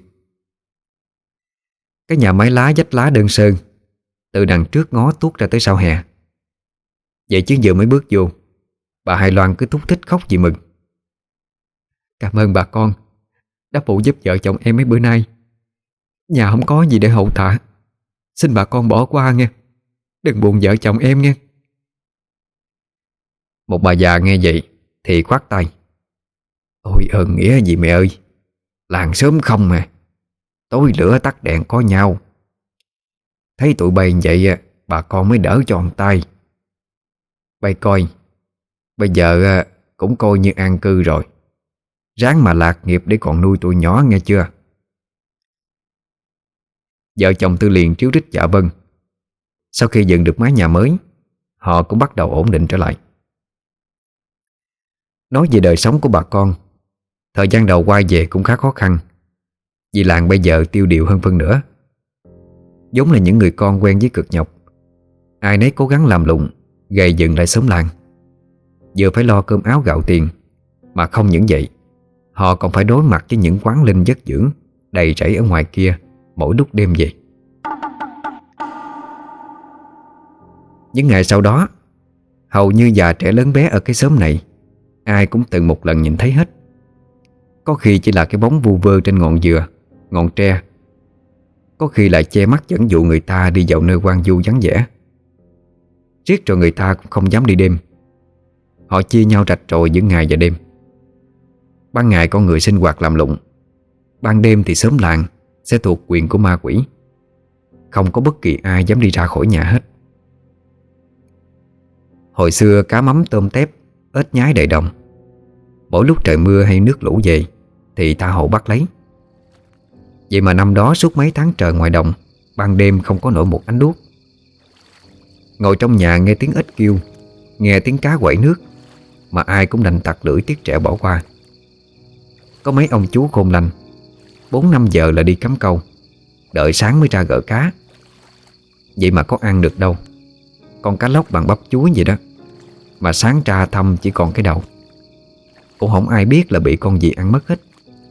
Cái nhà mái lá vách lá đơn sơ, từ đằng trước ngó tuốt ra tới sau hè. Vậy chứ vừa mới bước vô, bà Hai Loan cứ thúc thích khóc vì mừng: Cảm ơn bà con đã phụ giúp vợ chồng em mấy bữa nay. Nhà không có gì để hậu tạ, xin bà con bỏ qua nghe, đừng buồn vợ chồng em nghe. Một bà già nghe vậy thì khoát tay: Ôi ơn nghĩa gì mẹ ơi, làng sớm không mà, tối lửa tắt đèn có nhau. Thấy tụi bay vậy bà con mới đỡ tròn tay. Bay coi, bây giờ cũng coi như an cư rồi, ráng mà lạc nghiệp để còn nuôi tụi nhỏ nghe chưa. Vợ chồng Tư liền tríu rít dạ vâng, Sau khi dựng được mái nhà mới, họ cũng bắt đầu ổn định trở lại. Nói về đời sống của bà con, thời gian đầu quay về cũng khá khó khăn, vì làng bây giờ tiêu điều hơn phân nửa. Giống là những người con quen với cực nhọc, ai nấy cố gắng làm lụng gầy dựng lại xóm làng. Vừa phải lo cơm áo gạo tiền, mà không những vậy, họ còn phải đối mặt với những quán linh giấc dưỡng đầy rẫy ở ngoài kia mỗi lúc đêm về. Những ngày sau đó, hầu như già trẻ lớn bé ở cái xóm này ai cũng từng một lần nhìn thấy hết. Có khi chỉ là cái bóng vu vơ trên ngọn dừa, ngọn tre, có khi lại che mắt dẫn dụ người ta đi dạo nơi hoang vu vắng vẻ. Riết rồi người ta cũng không dám đi đêm. Họ chia nhau rạch ròi giữa ngày và đêm. Ban ngày con người sinh hoạt làm lụng, ban đêm thì xóm làng sẽ thuộc quyền của ma quỷ. Không có bất kỳ ai dám đi ra khỏi nhà hết. Hồi xưa cá mắm tôm tép, ếch nhái đầy đồng. Mỗi lúc trời mưa hay nước lũ về thì tha hồ bắt lấy. Vậy mà năm đó suốt mấy tháng trời ngoài đồng, ban đêm không có nổi một ánh đuốc. Ngồi trong nhà nghe tiếng ếch kêu, nghe tiếng cá quậy nước, mà ai cũng đành tặc lưỡi tiếc trẻ bỏ qua. Có mấy ông chú khôn lanh 4-5 giờ là đi cắm câu, đợi sáng mới ra gỡ cá. Vậy mà có ăn được đâu. Con cá lóc bằng bắp chuối vậy đó, mà sáng ra thăm chỉ còn cái đầu. Cũng không ai biết là bị con gì ăn mất hết.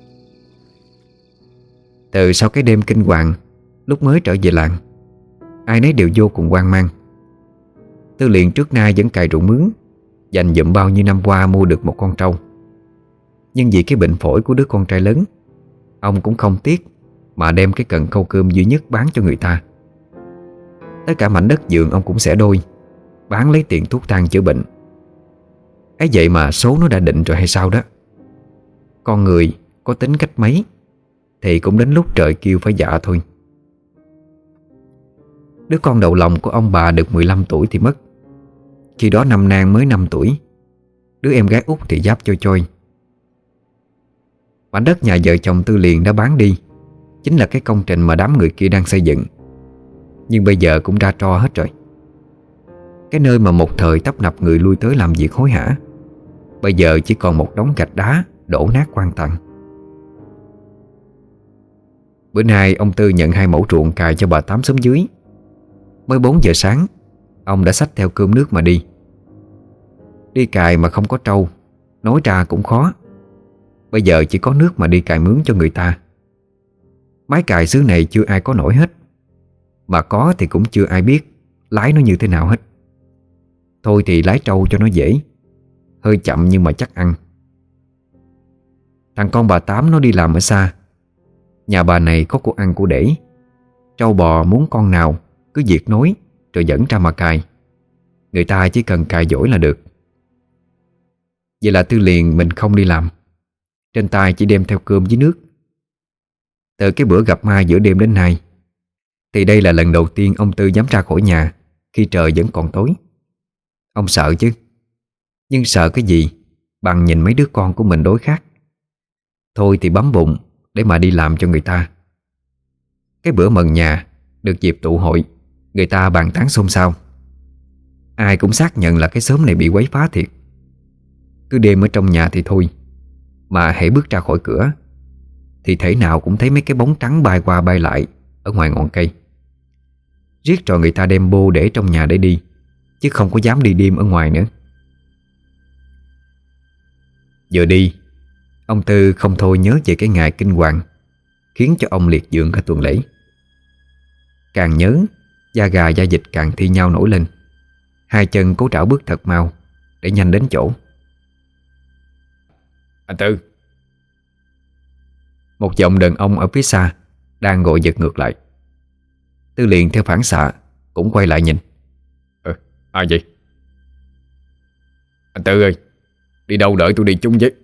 Từ sau cái đêm kinh hoàng lúc mới trở về làng, ai nấy đều vô cùng hoang mang. Tư liền trước nay vẫn cày ruộng mướn, dành dụm bao nhiêu năm qua mua được một con trâu. Nhưng vì cái bệnh phổi của đứa con trai lớn, ông cũng không tiếc mà đem cái cần câu cơm duy nhất bán cho người ta. Tất cả mảnh đất vườn ông cũng xẻ đôi, bán lấy tiền thuốc thang chữa bệnh. Ấy vậy mà số nó đã định rồi hay sao đó. Con người có tính cách mấy thì cũng đến lúc trời kêu phải dạ thôi. Đứa con đầu lòng của ông bà được 15 tuổi thì mất. Khi đó năm Nang mới 5 tuổi. Đứa em gái út thì giáp choi choi. Mảnh đất nhà vợ chồng Tư liền đã bán đi, chính là cái công trình mà đám người kia đang xây dựng. Nhưng bây giờ cũng ra tro hết rồi. Cái nơi mà một thời tấp nập người lui tới làm việc hối hả, bây giờ chỉ còn một đống gạch đá đổ nát quan tàn. Bữa nay ông Tư nhận 2 mẫu ruộng cài cho bà Tám xóm dưới. Mới 4 giờ sáng, ông đã xách theo cơm nước mà đi. Đi cài mà không có trâu, nói ra cũng khó. Bây giờ chỉ có nước mà đi cài mướn cho người ta. Máy cài xứ này chưa ai có nổi hết, mà có thì cũng chưa ai biết lái nó như thế nào hết. Thôi thì lái trâu cho nó dễ, hơi chậm nhưng mà chắc ăn. Thằng con bà Tám nó đi làm ở xa. Nhà bà này có của ăn của để. Trâu bò muốn con nào cứ việc nối rồi dẫn ra mà cài. Người ta chỉ cần cài dỗi là được. Vậy là Tư liền mình không đi làm, trên tay chỉ đem theo cơm với nước. Từ cái bữa gặp ma giữa đêm đến nay thì đây là lần đầu tiên ông Tư dám ra khỏi nhà khi trời vẫn còn tối. Ông sợ chứ, nhưng sợ cái gì bằng nhìn mấy đứa con của mình đối khác. Thôi thì bấm bụng để mà đi làm cho người ta. Cái bữa mần nhà được dịp tụ hội, người ta bàn tán xôn xao. Ai cũng xác nhận là cái xóm này bị quấy phá thiệt. Cứ đêm ở trong nhà thì thôi, mà hãy bước ra khỏi cửa thì thể nào cũng thấy mấy cái bóng trắng bay qua bay lại ở ngoài ngọn cây. Riết rồi người ta đem bô để trong nhà để đi, chứ không có dám đi đêm ở ngoài nữa. Giờ đi, ông Tư không thôi nhớ về cái ngày kinh hoàng khiến cho ông liệt giường cả tuần lễ. Càng nhớ, da gà da dịch càng thi nhau nổi lên. Hai chân cố trảo bước thật mau để nhanh đến chỗ. Anh Tư. Một giọng đàn ông ở phía xa đang gọi giật ngược lại. Tư liền theo phản xạ cũng quay lại nhìn. Ai vậy? Anh Tư ơi, đi đâu đợi tôi đi chung với.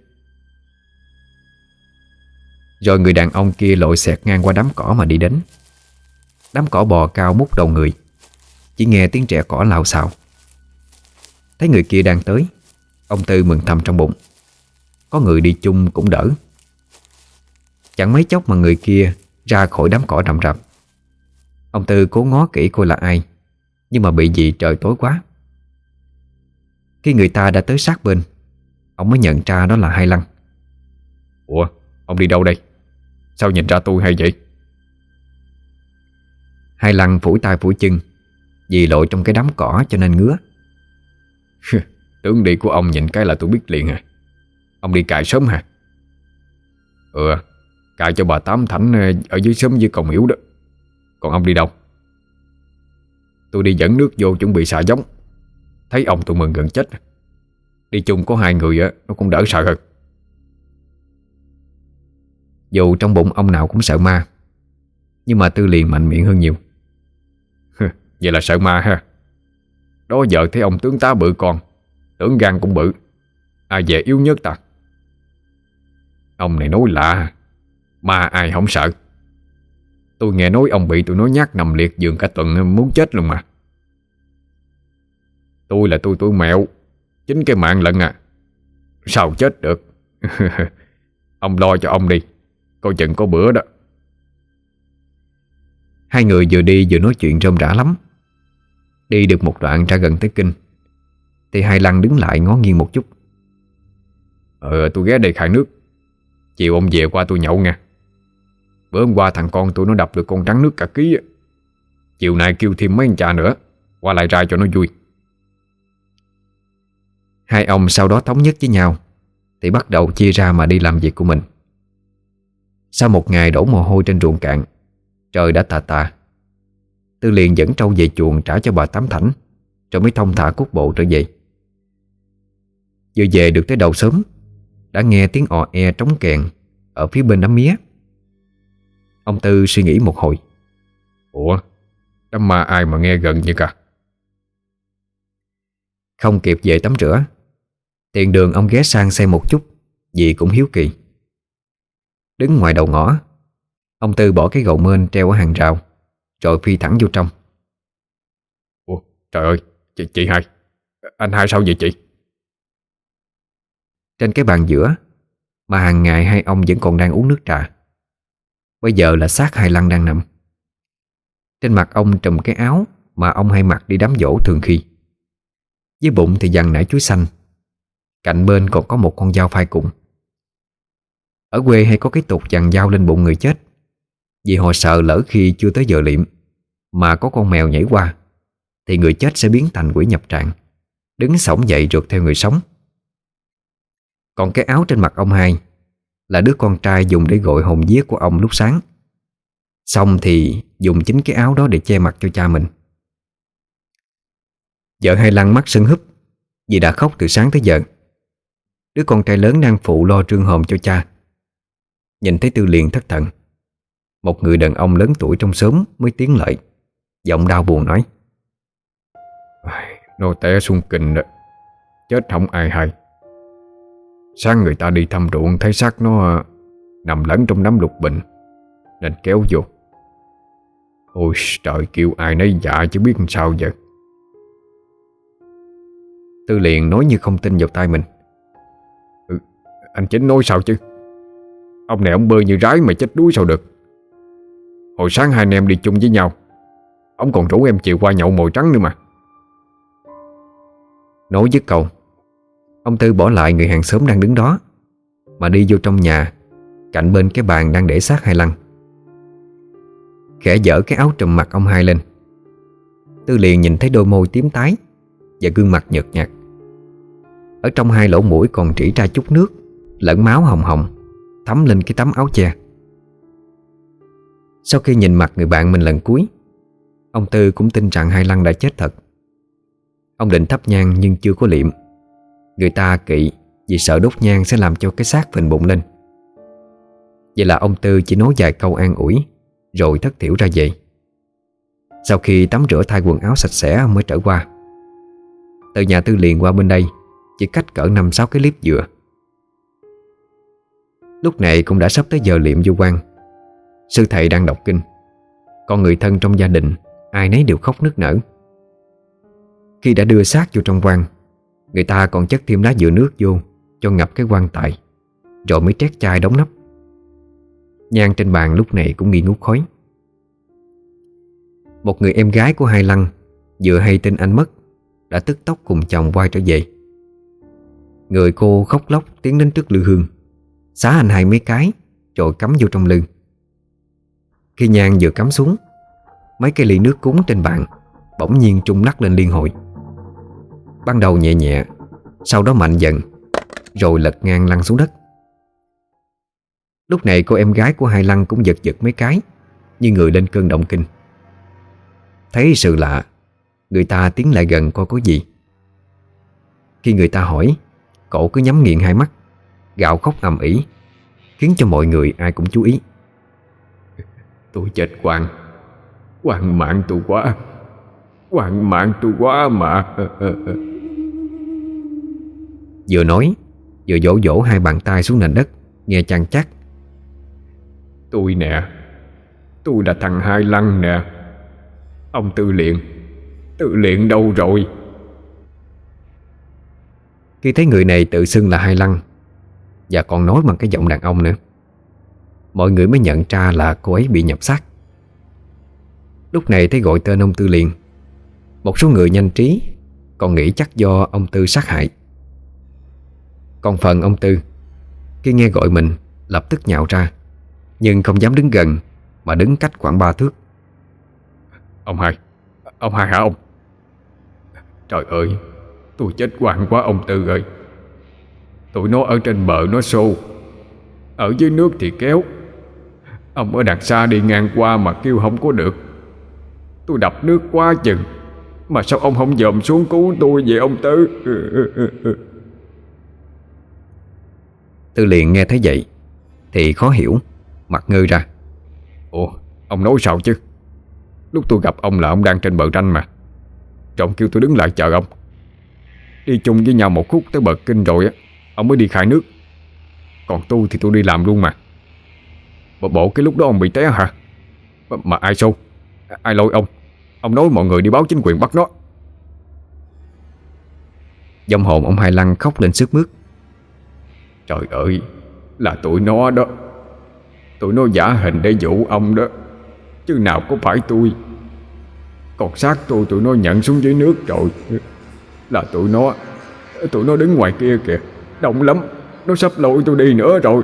Rồi người đàn ông kia lội xẹt ngang qua đám cỏ mà đi đến. Đám cỏ bò cao mút đầu người, chỉ nghe tiếng trẻ cỏ lao xào. Thấy người kia đang tới, ông Tư mừng thầm trong bụng. Có người đi chung cũng đỡ. Chẳng mấy chốc mà người kia ra khỏi đám cỏ rậm rạp. Ông Tư cố ngó kỹ coi là ai, Nhưng mà bị gì trời tối quá. Khi người ta đã tới sát bên, ông mới nhận ra đó là Hai Lăng. Ủa, ông đi đâu đây? Sao nhìn ra tôi hay vậy? Hai Lăng phủi tay phủi chân, vì lội trong cái đám cỏ cho nên ngứa. Tướng đi của ông nhìn cái là tôi biết liền à. Ông đi cài sớm hả? Ừ, cài cho bà Tám Thảnh ở dưới xóm dưới cầu miễu đó. Còn ông đi đâu? Tôi đi dẫn nước vô chuẩn bị xả giống. Thấy ông tôi mừng gần chết. Đi chung có hai người á, nó cũng đỡ sợ hơn. Dù trong bụng ông nào cũng sợ ma, nhưng mà Tư liền mạnh miệng hơn nhiều. Vậy là sợ ma ha. Đó giờ thấy ông tướng tá bự con, tưởng gan cũng bự. Ai về yếu nhất ta? Ông này nói lạ. Ma ai không sợ. Tôi nghe nói ông bị tụi nó nhát nằm liệt giường cả tuần muốn chết luôn mà. Tôi là tôi mẹo. Chính cái mạng lận à. Sao chết được. Ông lo cho ông đi. Coi chừng có bữa đó. Hai người vừa đi vừa nói chuyện rôm rả lắm. Đi được một đoạn ra gần tới kinh thì Hai Lăng đứng lại ngó nghiêng một chút. Tôi ghé đây khai nước. Chiều ông về qua tôi nhậu nha. Bữa hôm qua thằng con tôi nó đập được con trắng nước cả ký. Chiều nay kêu thêm mấy anh trà nữa, qua lại ra cho nó vui. Hai ông sau đó thống nhất với nhau thì bắt đầu chia ra mà đi làm việc của mình. Sau một ngày đổ mồ hôi trên ruộng cạn, trời đã tà tà. Tư liền dẫn trâu về chuồng trả cho bà Tám Thảnh, rồi mới thong thả cuốc bộ trở về. Vừa về được tới đầu xóm, đã nghe tiếng ò e trống kèn ở phía bên đám mía. Ông Tư suy nghĩ một hồi. Ủa, đám ma ai mà nghe gần như cả. Không kịp về tắm rửa, tiện đường ông ghé sang xem một chút, vì cũng hiếu kỳ. Đứng ngoài đầu ngõ, ông Tư bỏ cái gầu mên treo ở hàng rào, rồi phi thẳng vô trong. Ủa, trời ơi, chị hai. Anh hai sao vậy chị? Trên cái bàn giữa mà hàng ngày hai ông vẫn còn đang uống nước trà, bây giờ là xác Hai Lăng đang nằm. Trên mặt ông trùm cái áo mà ông hay mặc đi đám giỗ thường khi. Dưới bụng thì dằn nải chuối xanh. Cạnh bên còn có một con dao phai cùng. Ở quê hay có cái tục dằn dao lên bụng người chết, vì họ sợ lỡ khi chưa tới giờ liệm mà có con mèo nhảy qua thì người chết sẽ biến thành quỷ nhập tràng, đứng xổm dậy rượt theo người sống. Còn cái áo trên mặt ông hai là đứa con trai dùng để gọi hồn vía của ông lúc sáng. Xong thì dùng chính cái áo đó để che mặt cho cha mình. Vợ Hai Lăng mắt sưng húp vì đã khóc từ sáng tới giờ. Đứa con trai lớn đang phụ lo trương hòm cho cha. Nhìn thấy Tư liền thất thần. Một người đàn ông lớn tuổi trong xóm mới tiến lại, giọng đau buồn nói: Nó té xuống kinh đó. Chết không ai hay. Sáng người ta đi thăm ruộng thấy xác nó nằm lẫn trong đám lục bình nên kéo vô. Ôi trời, kêu ai nấy dạ chứ biết làm sao giờ. Tư liền nói như không tin vào tai mình: Anh Chính nói sao chứ? Ông này ông bơi như rái mà chết đuối sao được. Hồi sáng hai anh em đi chung với nhau, ông còn rủ em chiều qua nhậu mồi trắng nữa mà. Nói dứt câu, ông Tư bỏ lại người hàng xóm đang đứng đó mà đi vô trong nhà, cạnh bên cái bàn đang để xác Hai Lăng. Khẽ dở cái áo trùm mặt ông hai lên. Tư liền nhìn thấy đôi môi tím tái và gương mặt nhợt nhạt. Ở trong hai lỗ mũi còn rỉ ra chút nước lẫn máu hồng hồng thấm lên cái tấm áo che. Sau khi nhìn mặt người bạn mình lần cuối, ông Tư cũng tin rằng Hai Lăng đã chết thật. Ông định thắp nhang nhưng chưa có liệm. Người ta kỵ vì sợ đốt nhang sẽ làm cho cái xác phình bụng lên. Vậy là ông Tư chỉ nói vài câu an ủi rồi thất thểu ra về. Sau khi tắm rửa thay quần áo sạch sẽ ông mới trở qua. Từ nhà Tư liền qua bên đây chỉ cách cỡ 5-6 cái liếp dừa. Lúc này cũng đã sắp tới giờ liệm vô quan. Sư thầy đang đọc kinh, còn người thân trong gia đình ai nấy đều khóc nức nở. Khi đã đưa xác vô trong quan, người ta còn chất thêm lá dừa nước vô cho ngập cái quan tài, rồi mới trét chai đóng nắp. Nhang trên bàn lúc này cũng nghi ngút khói. Một người em gái của Hai Lăng vừa hay tin anh mất, đã tức tốc cùng chồng quay trở về. Người cô khóc lóc tiến đến trước lư hương, xá anh hai mấy cái rồi cắm vô trong lư. Khi nhang vừa cắm xuống, mấy cái ly nước cúng trên bàn bỗng nhiên trung lắc lên liên hồi. Ban đầu nhẹ nhẹ, sau đó mạnh dần, rồi lật ngang lăn xuống đất. Lúc này cô em gái của Hai Lăng cũng giật giật mấy cái, như người lên cơn động kinh. Thấy sự lạ, người ta tiến lại gần coi có gì. Khi người ta hỏi, cổ cứ nhắm nghiền hai mắt, gào khóc ầm ĩ, khiến cho mọi người ai cũng chú ý. Tôi chết Hoàng, Hoàng mạng tôi quá, Hoàng mạng tôi quá mà. Vừa nói vừa vỗ vỗ hai bàn tay xuống nền đất, nghe chăn chắc. Tôi nè, tôi là thằng Hai Lăng nè. Ông Tư Liện đâu rồi? Khi thấy người này tự xưng là Hai Lăng và còn nói bằng cái giọng đàn ông nữa, mọi người mới nhận ra là cô ấy bị nhập xác. Lúc này thấy gọi tên ông Tư liền, một số người nhanh trí còn nghĩ chắc do ông Tư sát hại. Còn phần ông Tư, khi nghe gọi mình lập tức nhạo ra, nhưng không dám đứng gần mà đứng cách khoảng 3 thước. Ông Hai hả ông? Trời ơi, tôi chết quạng quá ông Tư ơi. Tụi nó ở trên bờ nó xô, ở dưới nước thì kéo. Ông ở đằng xa đi ngang qua mà kêu không có được. Tôi đập nước quá chừng, mà sao ông không dòm xuống cứu tôi vậy ông Tư? Tư liền nghe thấy vậy thì khó hiểu, mặt ngơ ra. Ủa, ông nói sao chứ? Lúc tôi gặp ông là ông đang trên bờ ranh mà. Trọng kêu tôi đứng lại chờ ông. Đi chung với nhau một khúc tới bờ kinh rồi á, ông mới đi khai nước. Còn tôi thì tôi đi làm luôn mà. Bộ cái lúc đó ông bị té hả? Mà ai xô? Ai lôi ông? Ông nói mọi người đi báo chính quyền bắt nó. Vong hồn ông Hai Lăng khóc lên sướt mướt. Trời ơi, là tụi nó đó. Tụi nó giả hình để dụ ông đó, chứ nào có phải tôi. Còn xác tôi tụi nó nhận xuống dưới nước rồi. Là tụi nó đứng ngoài kia kìa, đông lắm. Nó sắp lôi tôi đi nữa rồi.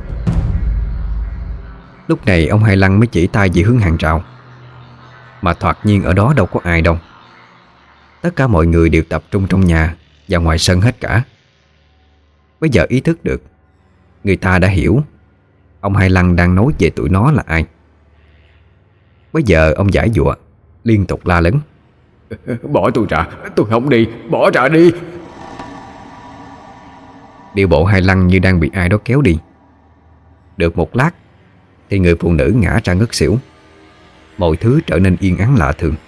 Lúc này ông Hai Lăng mới chỉ tay về hướng hàng rào, mà thoạt nhiên ở đó đâu có ai đâu. Tất cả mọi người đều tập trung trong nhà và ngoài sân hết cả. Bây giờ ý thức được, người ta đã hiểu ông Hai Lăng đang nói về tụi nó là ai. Bây giờ ông giải dụa, liên tục la lớn. Bỏ tôi ra, tôi không đi, bỏ ra đi. Điệu bộ Hai Lăng như đang bị ai đó kéo đi. Được một lát thì người phụ nữ ngã ra ngất xỉu. Mọi thứ trở nên yên ắng lạ thường.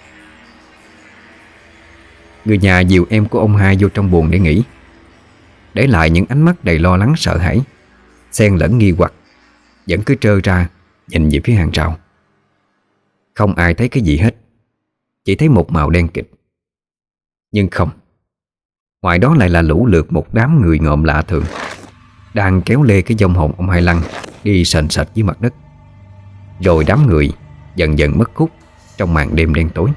Người nhà dìu em của ông Hai vô trong buồng để nghỉ, để lại những ánh mắt đầy lo lắng sợ hãi, xen lẫn nghi hoặc, vẫn cứ trơ ra nhìn về phía hàng rào. Không ai thấy cái gì hết, chỉ thấy một màu đen kịt. Nhưng không, ngoài đó lại là lũ lượt một đám người ngợm lạ thường, đang kéo lê cái vong hồn ông Hai Lăng đi sền sệt dưới mặt đất. Rồi đám người dần dần mất hút trong màn đêm đen tối.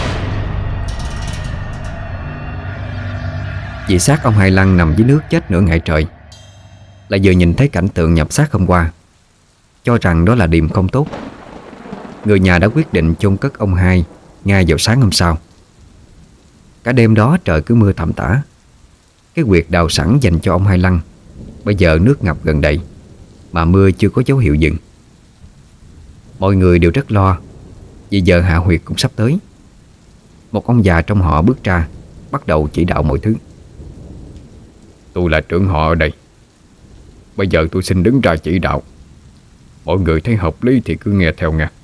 Vì xác ông Hai Lăng nằm dưới nước chết nửa ngày trời, lại vừa nhìn thấy cảnh tượng nhập xác hôm qua, cho rằng đó là điềm không tốt. Người nhà đã quyết định chôn cất ông Hai ngay vào sáng hôm sau. Cả đêm đó trời cứ mưa thầm tã. Cái huyệt đào sẵn dành cho ông Hai Lăng bây giờ nước ngập gần đầy, mà mưa chưa có dấu hiệu dừng. Mọi người đều rất lo, vì giờ hạ huyệt cũng sắp tới. Một ông già trong họ bước ra, bắt đầu chỉ đạo mọi thứ. Tôi là trưởng họ ở đây, bây giờ tôi xin đứng ra chỉ đạo. Mọi người thấy hợp lý thì cứ nghe theo nha.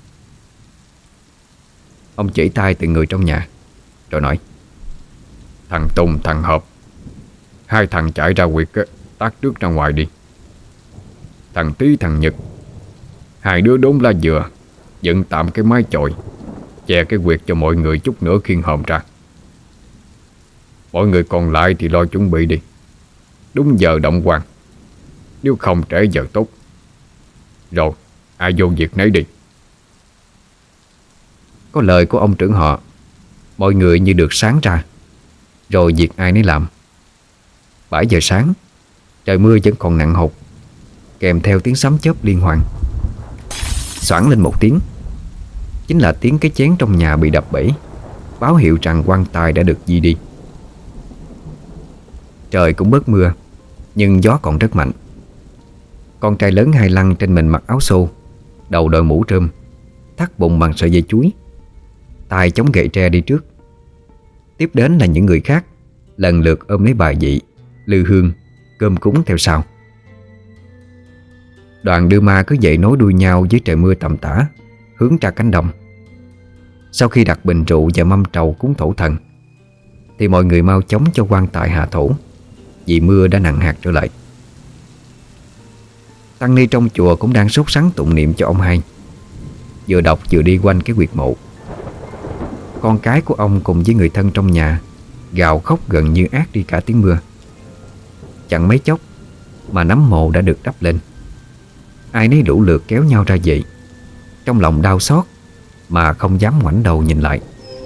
Ông chỉ tay từng người trong nhà, rồi nói. Thằng Tùng, thằng Hợp, hai thằng chạy ra huyệt tát trước ra ngoài đi. Thằng Tí, thằng Nhật, hai đứa đốn lá dừa, dựng tạm cái mái chòi, che cái huyệt cho mọi người chút nữa khiêng hòm ra. Mọi người còn lại thì lo chuẩn bị đi, đúng giờ động quan, nếu không trễ giờ tốt. Rồi, ai vô việc nấy đi. Có lời của ông trưởng họ, Mọi người như được sáng ra, rồi việc ai nấy làm. 7 giờ sáng, trời mưa vẫn còn nặng hột, kèm theo tiếng sấm chớp liên hoàn. Xoảng lên một tiếng, chính là tiếng cái chén trong nhà bị đập bể, báo hiệu rằng quan tài đã được di đi. Trời cũng bớt mưa, nhưng gió còn rất mạnh. Con trai lớn Hai Lăng trên mình mặc áo xô, đầu đội mũ rơm, thắt bụng bằng sợi dây chuối, tay chống gậy tre đi trước. Tiếp đến là những người khác lần lượt ôm lấy bài vị, lư hương, cơm cúng theo sau. Đoàn đưa ma cứ dậy nối đuôi nhau dưới trời mưa tầm tã, hướng ra cánh đồng. Sau khi đặt bình rượu và mâm trầu cúng thổ thần, thì mọi người mau chóng cho quan tài hạ thổ, vì mưa đã nặng hạt trở lại. Tăng ni trong chùa cũng đang sốt sắng tụng niệm cho ông Hai, vừa đọc vừa đi quanh cái huyệt mộ. Con cái của ông cùng với người thân trong nhà gào khóc gần như át đi cả tiếng mưa. Chẳng mấy chốc mà nấm mộ đã được đắp lên. Ai nấy lũ lượt kéo nhau ra dậy, trong lòng đau xót mà không dám ngoảnh đầu nhìn lại.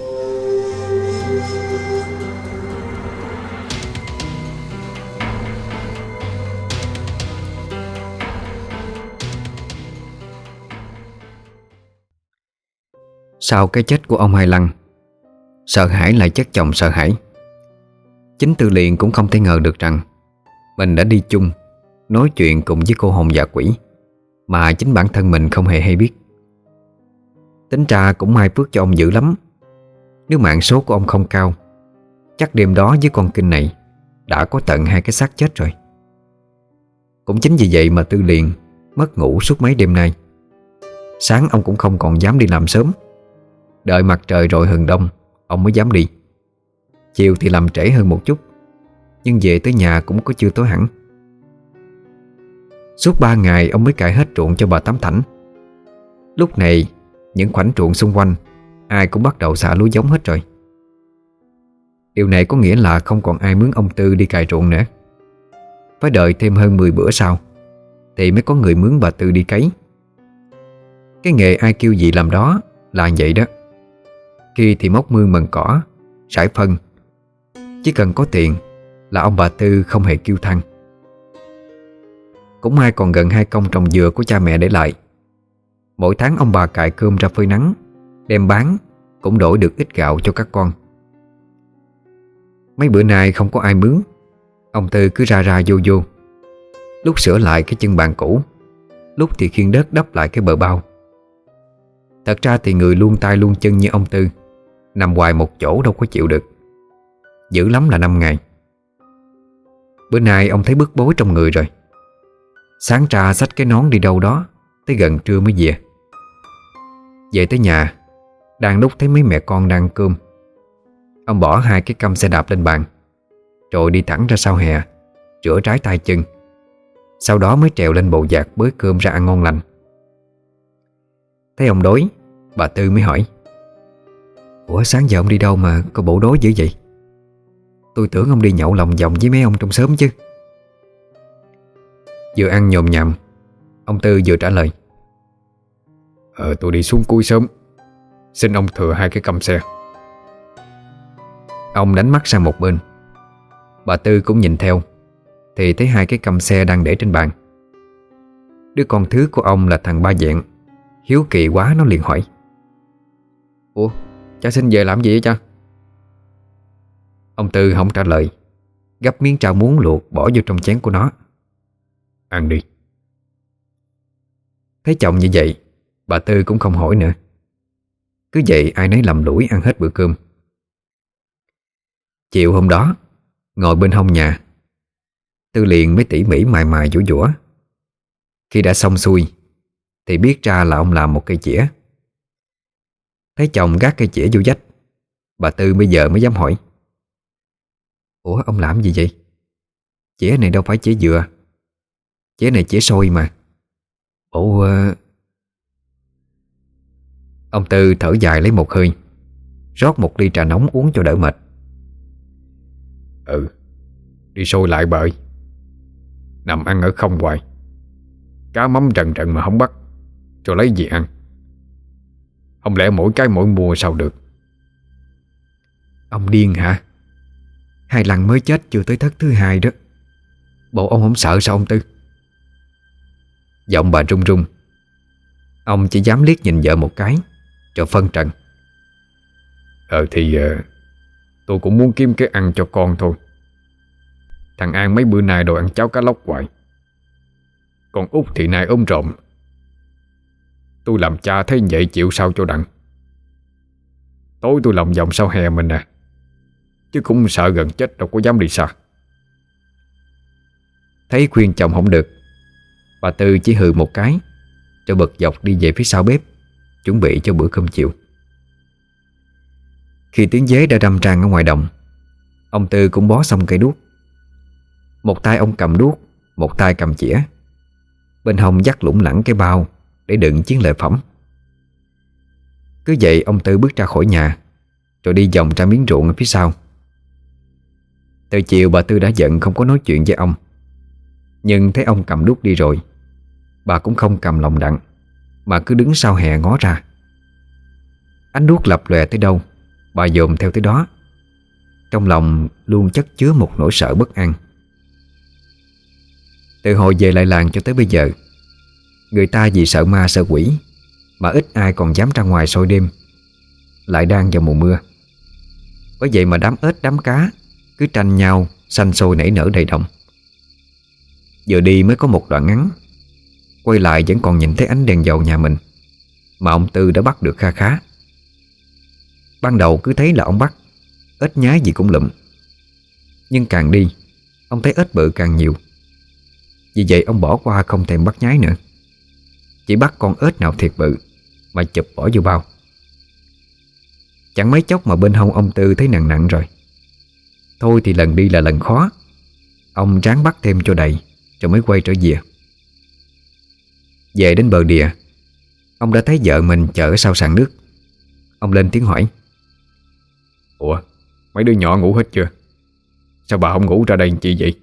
Sau cái chết của ông Hai Lăng, sợ hãi lại chất chồng sợ hãi. Chính Tư Liền cũng không thể ngờ được rằng mình đã đi chung, nói chuyện cùng với cô hồn dạ quỷ mà chính bản thân mình không hề hay biết. Tính ra cũng may phước cho ông dữ lắm. Nếu mạng số của ông không cao, chắc đêm đó với con kinh này đã có tận 2 cái xác chết rồi. Cũng chính vì vậy mà Tư Liền mất ngủ suốt mấy đêm nay. Sáng ông cũng không còn dám đi làm sớm, đợi mặt trời rồi hừng đông ông mới dám đi. Chiều thì làm trễ hơn một chút, nhưng về tới nhà cũng có chưa tối hẳn. Suốt 3 ngày ông mới cày hết ruộng cho bà Tám Thảnh. Lúc này những khoảnh ruộng xung quanh ai cũng bắt đầu xả lúa giống hết rồi. Điều này có nghĩa là không còn ai mướn ông Tư đi cày ruộng nữa. Phải đợi thêm hơn 10 bữa sau thì mới có người mướn bà Tư đi cấy. Cái nghề ai kêu gì làm đó là vậy đó. Khi thì móc mương mần cỏ, rải phân. Chỉ cần có tiền là ông bà Tư không hề kiêu thăng. Cũng may còn gần 2 công trồng dừa của cha mẹ để lại. Mỗi tháng ông bà cài cơm ra phơi nắng, đem bán cũng đổi được ít gạo cho các con. Mấy bữa nay không có ai mướn, ông Tư cứ ra ra vô vô, lúc sửa lại cái chân bàn cũ, lúc thì khiêng đất đắp lại cái bờ bao. Thật ra thì người luôn tay luôn chân như ông Tư nằm hoài một chỗ đâu có chịu được. Dữ lắm là 5 ngày. Bữa nay ông thấy bức bối trong người rồi. Sáng ra xách cái nón đi đâu đó, tới gần trưa mới về. Về tới nhà, đang lúc thấy mấy mẹ con đang ăn cơm, ông bỏ 2 cái căm xe đạp lên bàn, rồi đi thẳng ra sau hè, rửa ráy tay chân. Sau đó mới trèo lên bầu dạc bới cơm ra ăn ngon lành. Thấy ông đói, bà Tư mới hỏi: "Ủa sáng giờ ông đi đâu mà có bộ đói dữ vậy? Tôi tưởng ông đi nhậu lòng vòng với mấy ông trong xóm chứ." Vừa ăn nhồm nhằm, ông Tư vừa trả lời: Tôi đi xuống cuối sớm, xin ông thừa 2 cái căm xe." Ông đánh mắt sang một bên. Bà Tư cũng nhìn theo, thì thấy 2 cái căm xe đang để trên bàn. Đứa con thứ của ông là thằng Ba Vẹn hiếu kỳ quá, nó liền hỏi: "Ủa, cha xin về làm gì vậy cha?" Ông Tư không trả lời, gắp miếng trà muống luộc bỏ vô trong chén của nó: "Ăn đi." Thấy chồng như vậy, bà Tư cũng không hỏi nữa. Cứ vậy ai nấy lầm lũi ăn hết bữa cơm. Chiều hôm đó, ngồi bên hông nhà, Tư liền mới tỉ mỉ mài mài dũa dũa. Khi đã xong xuôi thì biết ra là ông làm một cây chĩa. Thấy chồng gác cây chĩa vô vách, bà Tư bây giờ mới dám hỏi: "Ủa ông làm gì vậy? Chĩa này đâu phải chĩa dừa, chĩa này chĩa xôi mà." "Ủa..." Ông Tư thở dài lấy một hơi, rót một ly trà nóng uống cho đỡ mệt. Đi xôi lại bợi. Nằm ăn ở không hoài, cá mắm trần trần mà không bắt, rồi lấy gì ăn? Không lẽ mỗi cái mỗi mùa sao được?" Ông điên hả? 2 lần mới chết chưa tới thất thứ 2 đó. Bộ ông không sợ sao ông Tư? Giọng bà run run. Ông chỉ dám liếc nhìn vợ một cái rồi phân trần. Tôi cũng muốn kiếm cái ăn cho con thôi. Thằng An mấy bữa nay đòi ăn cháo cá lóc hoài. Còn Út thì nay ốm rộm. Tôi làm cha thấy vậy chịu sao cho đặng. Tối tôi lòng vòng sau hè mình chứ cũng sợ gần chết đâu có dám đi xa. Thấy khuyên chồng không được, bà Tư chỉ hừ một cái rồi bật dọc đi về phía sau bếp, chuẩn bị cho bữa cơm chiều. Khi tiếng dế đã râm ran ở ngoài đồng, ông Tư cũng bó xong cây đuốc. Một tay ông cầm đuốc, một tay cầm chĩa, bên hông dắt lủng lẳng cái bao để đựng chiến lợi phẩm. Cứ vậy ông Tư bước ra khỏi nhà, rồi đi vòng ra miếng ruộng ở phía sau. Từ chiều bà Tư đã giận không có nói chuyện với ông, nhưng thấy ông cầm đuốc đi rồi, bà cũng không cầm lòng đặng, mà cứ đứng sau hè ngó ra. Ánh đuốc lập lòe tới đâu, bà dồn theo tới đó. Trong lòng luôn chất chứa một nỗi sợ bất an. Từ hồi về lại làng cho tới bây giờ, người ta vì sợ ma sợ quỷ mà ít ai còn dám ra ngoài soi đêm. Lại đang vào mùa mưa, bởi vậy mà đám ếch đám cá cứ tranh nhau xanh sôi nảy nở đầy đồng. Vừa đi mới có một đoạn ngắn, quay lại vẫn còn nhìn thấy ánh đèn dầu nhà mình mà ông Tư đã bắt được kha khá. Ban đầu cứ thấy là ông bắt ếch nhái gì cũng lụm, nhưng càng đi ông thấy ếch bự càng nhiều. Vì vậy ông bỏ qua không thèm bắt nhái nữa, chỉ bắt con ếch nào thiệt bự mà chụp bỏ vô bao. Chẳng mấy chốc mà bên hông ông Tư thấy nặng nặng rồi. Thôi thì lần đi là lần khó, ông ráng bắt thêm cho đầy rồi mới quay trở về. Về đến bờ đìa, ông đã thấy vợ mình chở sau sàn nước. Ông lên tiếng hỏi: Ủa, mấy đứa nhỏ ngủ hết chưa? Sao bà không ngủ ra đây làm chi vậy?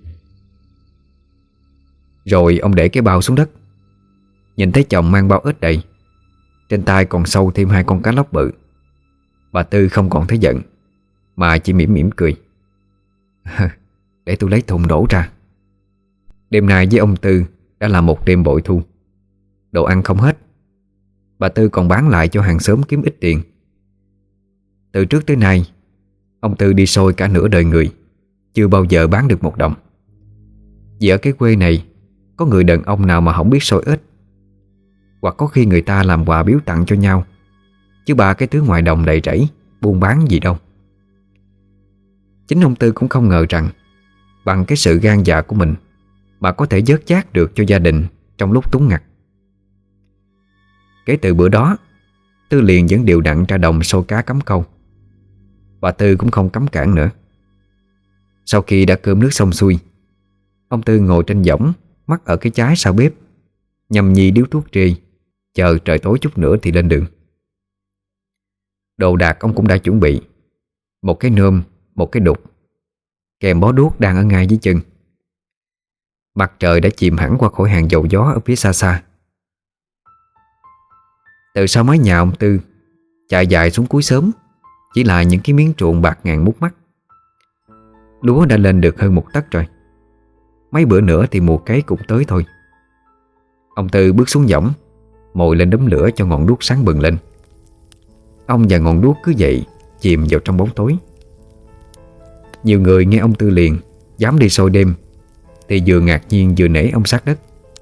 Rồi ông để cái bao xuống đất, nhìn thấy chồng mang bao ếch đầy, trên tay còn sâu thêm 2 con cá lóc bự. Bà Tư không còn thấy giận, mà chỉ mỉm mỉm cười. Để tôi lấy thùng đổ ra. Đêm nay với ông Tư đã là một đêm bội thu. Đồ ăn không hết, bà Tư còn bán lại cho hàng xóm kiếm ít tiền. Từ trước tới nay, ông Tư đi xôi cả nửa đời người, chưa bao giờ bán được 1 đồng. Vì ở cái quê này có người đàn ông nào mà không biết xôi ếch, hoặc có khi người ta làm quà biếu tặng cho nhau, chứ bà cái thứ ngoài đồng đầy rẫy buôn bán gì đâu. Chính ông Tư cũng không ngờ rằng bằng cái sự gan dạ của mình mà có thể vớt vát được cho gia đình trong lúc túng ngặt. Kể từ bữa đó, Tư liền vẫn đều đặn ra đồng xôi cá cắm câu. Bà Tư cũng không cấm cản nữa. Sau khi đã cơm nước xong xuôi, ông Tư ngồi trên võng, mắt ở cái trái sau bếp, nhâm nhi điếu thuốc trê, chờ trời tối chút nữa thì lên đường. Đồ đạc ông cũng đã chuẩn bị: một cái nơm, một cái đục, kèm bó đuốc đang ở ngay dưới chân. Mặt trời đã chìm hẳn qua khỏi hàng dầu gió ở phía xa xa. Từ sau mái nhà ông Tư chạy dài xuống cuối xóm chỉ là những cái miếng ruộng bạc ngàn mút mắt. Lúa đã lên được hơn 1 tấc rồi. Mấy bữa nữa thì mùa cấy cũng tới thôi. Ông Tư bước xuống võng, mồi lên đống lửa cho ngọn đuốc sáng bừng lên. Ông và ngọn đuốc cứ vậy chìm vào trong bóng tối. Nhiều người nghe ông Tư liền dám đi soi đêm thì vừa ngạc nhiên vừa nể ông sát đất.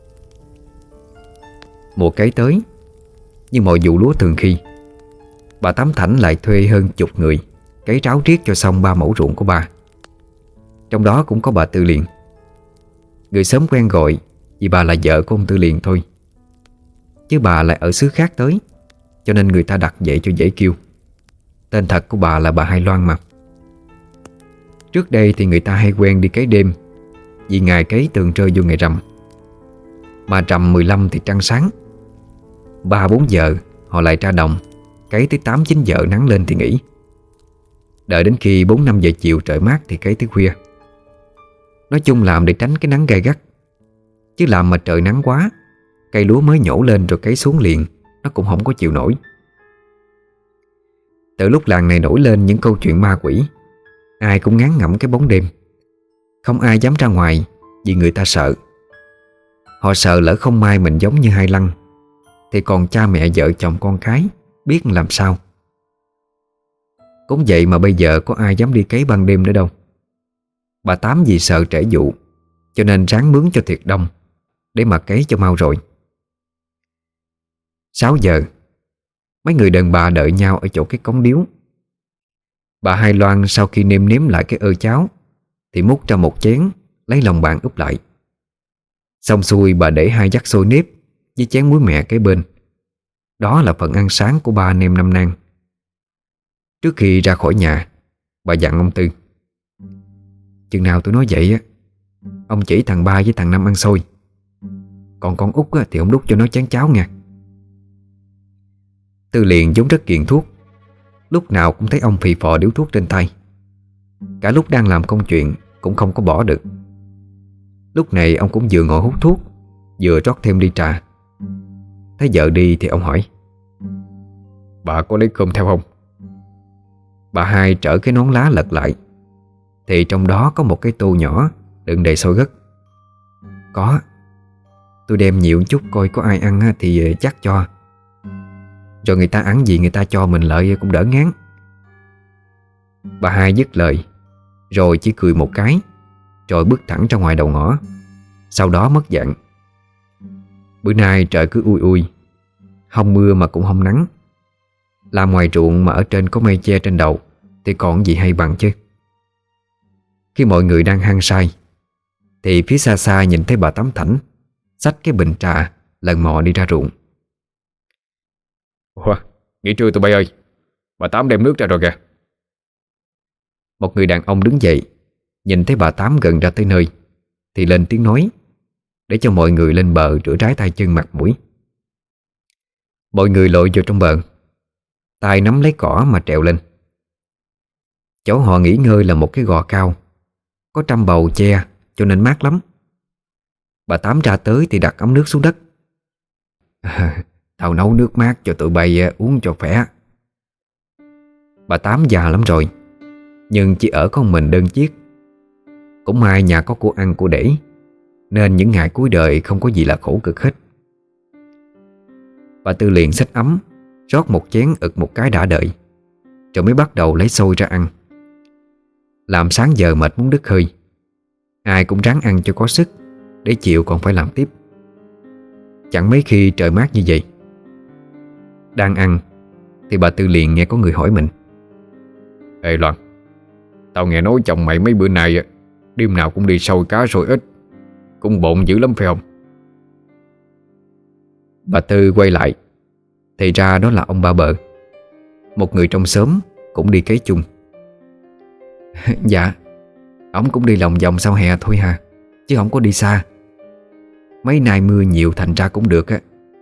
Mùa cấy tới, như mọi vụ lúa thường khi, bà Tám Thảnh lại thuê hơn 10 người cấy ráo riết cho xong 3 mẫu ruộng của bà. Trong đó cũng có bà Tư Liền. Người xóm quen gọi vì bà là vợ của ông Tư Liền thôi, chứ bà lại ở xứ khác tới, cho nên người ta đặt vậy cho dễ kêu. Tên thật của bà là bà Hai Loan mà. Trước đây thì người ta hay quen đi cấy đêm, vì ngày cấy thường rơi vô ngày rằm. Mà rằm 15 thì trăng sáng, 3-4 giờ họ lại ra đồng cấy tới 8-9 giờ nắng lên thì nghỉ. Đợi đến khi 4-5 giờ chiều trời mát thì cấy tới khuya. Nói chung làm để tránh cái nắng gay gắt, chứ làm mà trời nắng quá, cây lúa mới nhổ lên rồi cấy xuống liền, nó cũng không có chịu nổi. Từ lúc làng này nổi lên những câu chuyện ma quỷ, ai cũng ngán ngẩm cái bóng đêm. Không ai dám ra ngoài vì người ta sợ. Họ sợ lỡ không may mình giống như Hai Lăng thì còn cha mẹ vợ chồng con cái biết làm sao. Cũng vậy mà bây giờ có ai dám đi cấy ban đêm nữa đâu. Bà Tám vì sợ trễ vụ cho nên ráng mướn cho thiệt đông để mà cấy cho mau rồi. 6 giờ, mấy người đàn bà đợi nhau ở chỗ cái cống điếu. Bà Hai Loan sau khi nêm nếm lại cái cháo thì múc ra một chén, lấy lòng bàn úp lại. Xong xuôi bà để 2 vắt xôi nếp với chén muối mẹ kế bên. Đó là phần ăn sáng của ba anh em Năm Nang. Trước khi ra khỏi nhà, bà dặn ông Tư: chừng nào tôi nói vậy á, ông chỉ thằng Ba với thằng Năm ăn xôi, còn con Út á, thì ông đút cho nó chén cháo nha. Tư liền vốn rất nghiện thuốc, lúc nào cũng thấy ông phì phò điếu thuốc trên tay. Cả lúc đang làm công chuyện cũng không có bỏ được. Lúc này ông cũng vừa ngồi hút thuốc, vừa trót thêm ly trà. Thấy vợ đi thì ông hỏi: bà có lấy cơm theo không? Bà Hai trở cái nón lá lật lại thì trong đó có một cái tô nhỏ đựng đầy xôi gấc. Có, tôi đem nhiều chút coi có ai ăn thì chắc cho. Rồi người ta ăn gì người ta cho mình lợi cũng đỡ ngán. Bà Hai dứt lời rồi chỉ cười một cái, rồi bước thẳng ra ngoài đầu ngõ. Sau đó mất dạng. Bữa nay trời cứ ui ui, không mưa mà cũng không nắng. Làm ngoài ruộng mà ở trên có mây che trên đầu thì còn gì hay bằng chứ. Khi mọi người đang hăng say thì phía xa xa nhìn thấy bà Tám Thảnh xách cái bình trà lần mò đi ra ruộng. Ủa, nghỉ trưa tụi bay ơi, bà Tám đem nước ra rồi kìa. Một người đàn ông đứng dậy, nhìn thấy bà Tám gần ra tới nơi thì lên tiếng nói, để cho mọi người lên bờ rửa rái tay chân mặt mũi. Mọi người lội vô trong bờ, tay nắm lấy cỏ mà trèo lên. Chỗ họ nghỉ ngơi là một cái gò cao, có trăm bầu che cho nên mát lắm. Bà Tám ra tới thì đặt ấm nước xuống đất. Tao nấu nước mát cho tụi bay uống cho khỏe. Bà Tám già lắm rồi, nhưng chỉ ở con mình đơn chiếc. Cũng may nhà có của ăn của để, nên những ngày cuối đời không có gì là khổ cực hết. Bà Tư liền xách ấm, rót một chén ực một cái đã đợi, rồi mới bắt đầu lấy xôi ra ăn. Làm sáng giờ mệt muốn đứt hơi, ai cũng ráng ăn cho có sức, để chiều còn phải làm tiếp. Chẳng mấy khi trời mát như vậy. Đang ăn thì bà Tư liền nghe có người hỏi mình: Ê Loan, tao nghe nói chồng mày mấy bữa nay đêm nào cũng đi sâu cá sôi ếch, cũng bộn dữ lắm phải không? Bà Tư quay lại thì ra đó là ông Ba Bợ, một người trong xóm cũng đi cấy chung. Dạ, ổng cũng đi lòng vòng sau hè thôi hà, chứ không có đi xa. Mấy nay mưa nhiều thành ra cũng được á.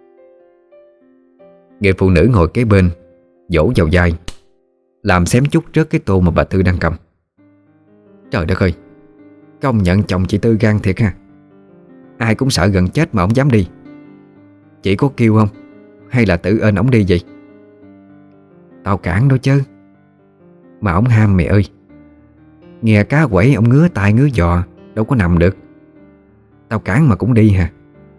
Người phụ nữ ngồi kế bên vỗ vào vai, làm xém chút rớt cái tô mà bà Tư đang cầm. Trời đất ơi, công nhận chồng chị Tư gan thiệt ha. Ai cũng sợ gần chết mà ổng dám đi. Chị có kêu không, hay là tự ên ổng đi vậy? Tao cản đó chứ, mà ổng ham mẹ ơi. Nghe cá quẩy ổng ngứa tai ngứa giò, đâu có nằm được. Tao cản mà cũng đi hả?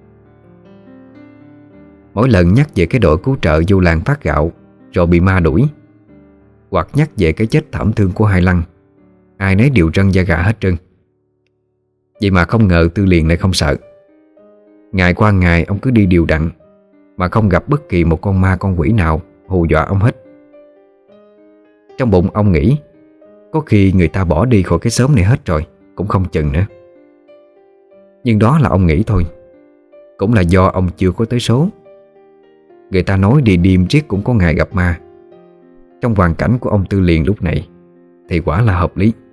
Mỗi lần nhắc về cái đội cứu trợ vô làng phát gạo rồi bị ma đuổi, hoặc nhắc về cái chết thảm thương của Hai Lăng, ai nấy đều trân da gà hết trơn. Vậy mà không ngờ Tư liền lại không sợ. Ngày qua ngày ông cứ đi đều đặn, mà không gặp bất kỳ một con ma con quỷ nào hù dọa ông hết. Trong bụng ông nghĩ có khi người ta bỏ đi khỏi cái xóm này hết rồi cũng không chừng nữa. Nhưng đó là ông nghĩ thôi, cũng là do ông chưa có tới số. Người ta nói đi đêm riết cũng có ngày gặp ma. Trong hoàn cảnh của ông Tư liền lúc này thì quả là hợp lý.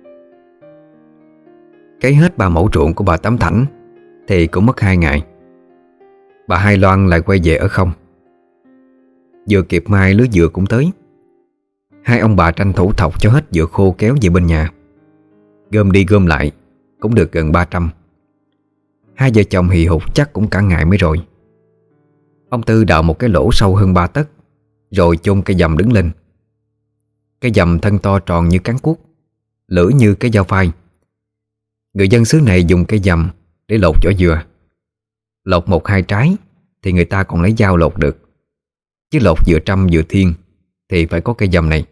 Cấy hết 3 mẫu ruộng của bà Tám Thảnh thì cũng mất 2 ngày. Bà Hai Loan lại quay về ở không. Vừa kịp mai lứa dừa cũng tới. Hai ông bà tranh thủ thọc cho hết dừa khô kéo về bên nhà. Gom đi gom lại cũng được gần 300. Hai vợ chồng hì hục chắc cũng cả ngày mới rồi. Ông Tư đào một cái lỗ sâu hơn 3 tấc, rồi chôn cây dầm đứng lên. Cái dầm thân to tròn như cán cuốc, lưỡi như cái dao phai. Người dân xứ này dùng cây dầm để lột vỏ dừa. Lột một hai trái thì người ta còn lấy dao lột được, chứ lột dừa trăm dừa thiên thì phải có cây dầm này.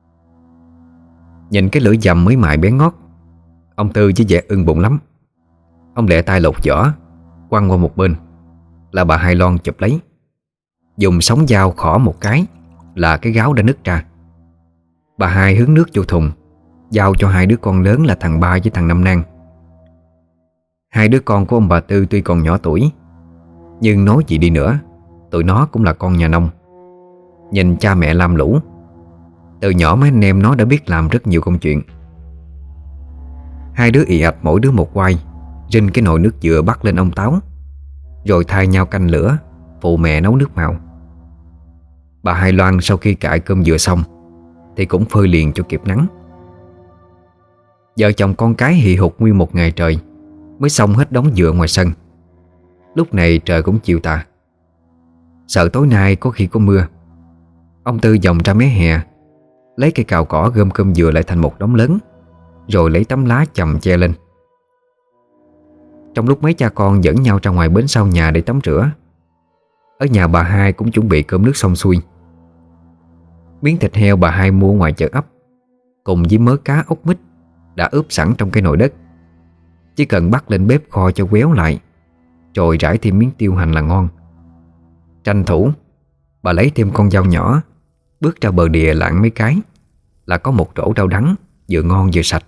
Nhìn cái lưỡi dầm mới mài bén ngót, ông Tư với vẻ ưng bụng lắm. Ông lẹ tay lột vỏ, quăng qua một bên, là bà Hai Loan chụp lấy, dùng sóng dao khỏ một cái là cái gáo đã nứt ra. Bà Hai hứng nước vô thùng, giao cho hai đứa con lớn là thằng Ba với thằng Năm Nang. Hai đứa con của ông bà Tư tuy còn nhỏ tuổi, nhưng nói gì đi nữa, tụi nó cũng là con nhà nông. Nhìn cha mẹ lam lũ, từ nhỏ mấy anh em nó đã biết làm rất nhiều công chuyện. Hai đứa ì ạch mỗi đứa một quai, rinh cái nồi nước dừa bắt lên ông táo, rồi thay nhau canh lửa, phụ mẹ nấu nước màu. Bà Hai Loan sau khi cải cơm dừa xong thì cũng phơi liền cho kịp nắng. Vợ chồng con cái hì hục nguyên một ngày trời mới xong hết đống dừa ngoài sân. Lúc này trời cũng chiều tà. Sợ tối nay có khi có mưa, ông Tư vòng ra mé hè, lấy cây cào cỏ gom cơm dừa lại thành một đống lớn, rồi lấy tấm lá chầm che lên. Trong lúc mấy cha con dẫn nhau ra ngoài bến sau nhà để tắm rửa, ở nhà bà Hai cũng chuẩn bị cơm nước xong xuôi. Miếng thịt heo bà Hai mua ngoài chợ ấp, cùng với mớ cá ốc mít đã ướp sẵn trong cái nồi đất. Chỉ cần bắt lên bếp kho cho quéo lại, rồi rải thêm miếng tiêu hành là ngon. Tranh thủ, bà lấy thêm con dao nhỏ, bước ra bờ đìa lạng mấy cái là có một rổ rau đắng vừa ngon vừa sạch.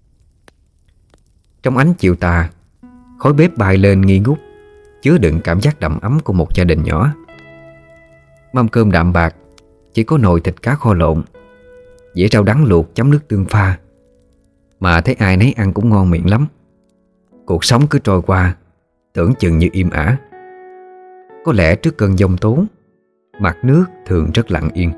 Trong ánh chiều tà, khói bếp bay lên nghi ngút, chứa đựng cảm giác đầm ấm của một gia đình nhỏ. Mâm cơm đạm bạc, chỉ có nồi thịt cá kho lộn, dĩa rau đắng luộc chấm nước tương pha, mà thấy ai nấy ăn cũng ngon miệng lắm. Cuộc sống cứ trôi qua, tưởng chừng như im ả. Có lẽ trước cơn giông tố, mặt nước thường rất lặng yên.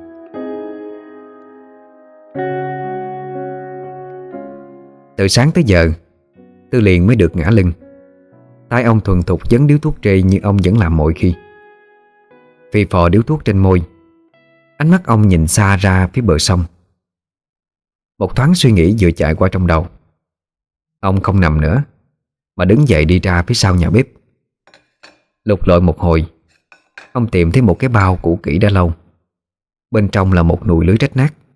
Từ sáng tới giờ, Tư liền mới được ngã lưng. Tay ông thuần thục dấn điếu thuốc trê như ông vẫn làm mọi khi. Phì phò điếu thuốc trên môi, ánh mắt ông nhìn xa ra phía bờ sông. Một thoáng suy nghĩ vừa chạy qua trong đầu. Ông không nằm nữa, mà đứng dậy đi ra phía sau nhà bếp. Lục lọi một hồi, ông tìm thấy một cái bao cũ kỹ đã lâu. Bên trong là một nùi lưới rách nát.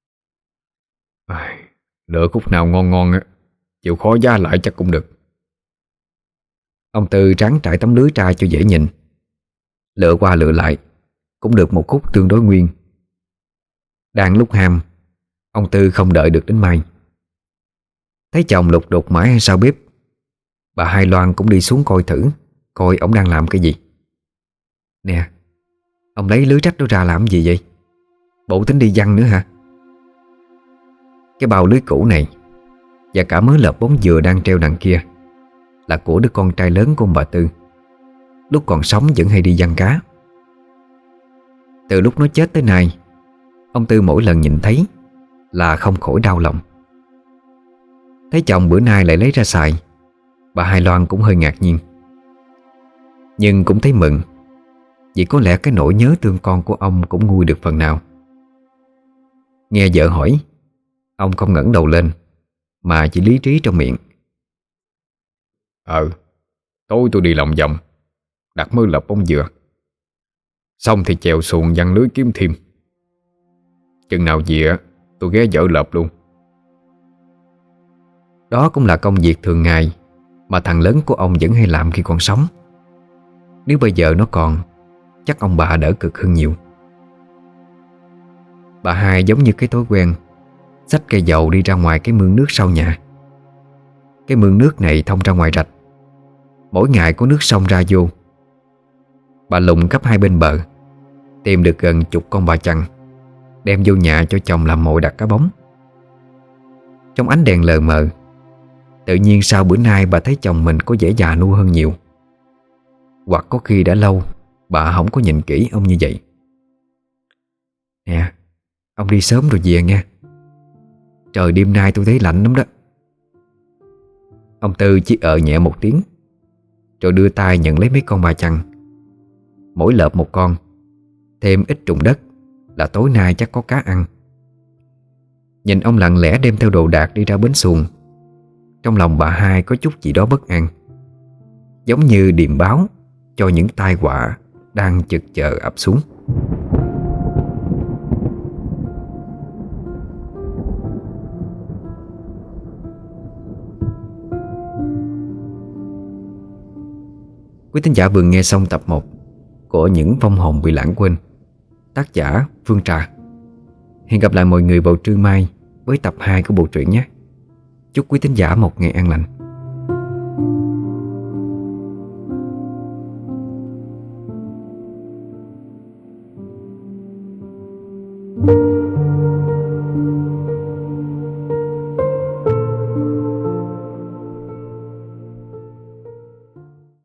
Lựa khúc nào ngon ngon á, chịu khó giá lại chắc cũng được. Ông Tư ráng trải tấm lưới ra cho dễ nhìn. Lựa qua lựa lại cũng được một khúc tương đối nguyên. Đang lúc ham, ông Tư không đợi được đến mai. Thấy chồng lục đục mãi sau bếp, bà Hai Loan cũng đi xuống coi thử, coi ổng đang làm cái gì. Nè, ông lấy lưới rách đó ra làm gì vậy? Bộ tính đi giăng nữa hả? Cái bao lưới cũ này và cả mớ lợp bóng dừa đang treo đằng kia là của đứa con trai lớn của ông bà Tư. Lúc còn sống vẫn hay đi giăng cá. Từ lúc nó chết tới nay, ông Tư mỗi lần nhìn thấy là không khỏi đau lòng. Thấy chồng bữa nay lại lấy ra xài, bà Hai Loan cũng hơi ngạc nhiên, nhưng cũng thấy mừng, vì có lẽ cái nỗi nhớ thương con của ông cũng nguôi được phần nào. Nghe vợ hỏi, ông không ngẩng đầu lên, mà chỉ lý trí trong miệng. Tối tôi đi lòng vòng, đặt mớ lợp bóng dừa, xong thì chèo xuồng giăng lưới kiếm thêm. Chừng nào về tôi ghé vợ lợp luôn. Đó cũng là công việc thường ngày mà thằng lớn của ông vẫn hay làm khi còn sống. Nếu bây giờ nó còn, chắc ông bà đỡ cực hơn nhiều. Bà Hai giống như cái thói quen xách cây dầu đi ra ngoài cái mương nước sau nhà. Cái mương nước này thông ra ngoài rạch, mỗi ngày có nước sông ra vô. Bà lùng khắp hai bên bờ, tìm được gần chục con bà chằn, đem vô nhà cho chồng làm mồi đặt cá bóng. Trong ánh đèn lờ mờ, tự nhiên sau bữa nay bà thấy chồng mình có vẻ già nua hơn nhiều. Hoặc có khi đã lâu bà không có nhìn kỹ ông như vậy. Nè, ông đi sớm rồi về nghe. Trời đêm nay tôi thấy lạnh lắm đó. Ông Tư chỉ nhẹ một tiếng, rồi đưa tay nhận lấy mấy con bà chằn, mỗi lợp một con, thêm ít trùng đất là tối nay chắc có cá ăn. nhìn ông lặng lẽ đem theo đồ đạc đi ra bến xuồng. Trong lòng bà hai có chút gì đó bất an, giống như điềm báo cho những tai họa đang chực chờ ập xuống. Quý thính giả vừa nghe xong tập 1 của Những vong hồn bị lãng quên, tác giả Phương Trà. Hẹn gặp lại mọi người vào trưa mai với tập 2 của bộ truyện nhé. Chúc quý thính giả một ngày an lành.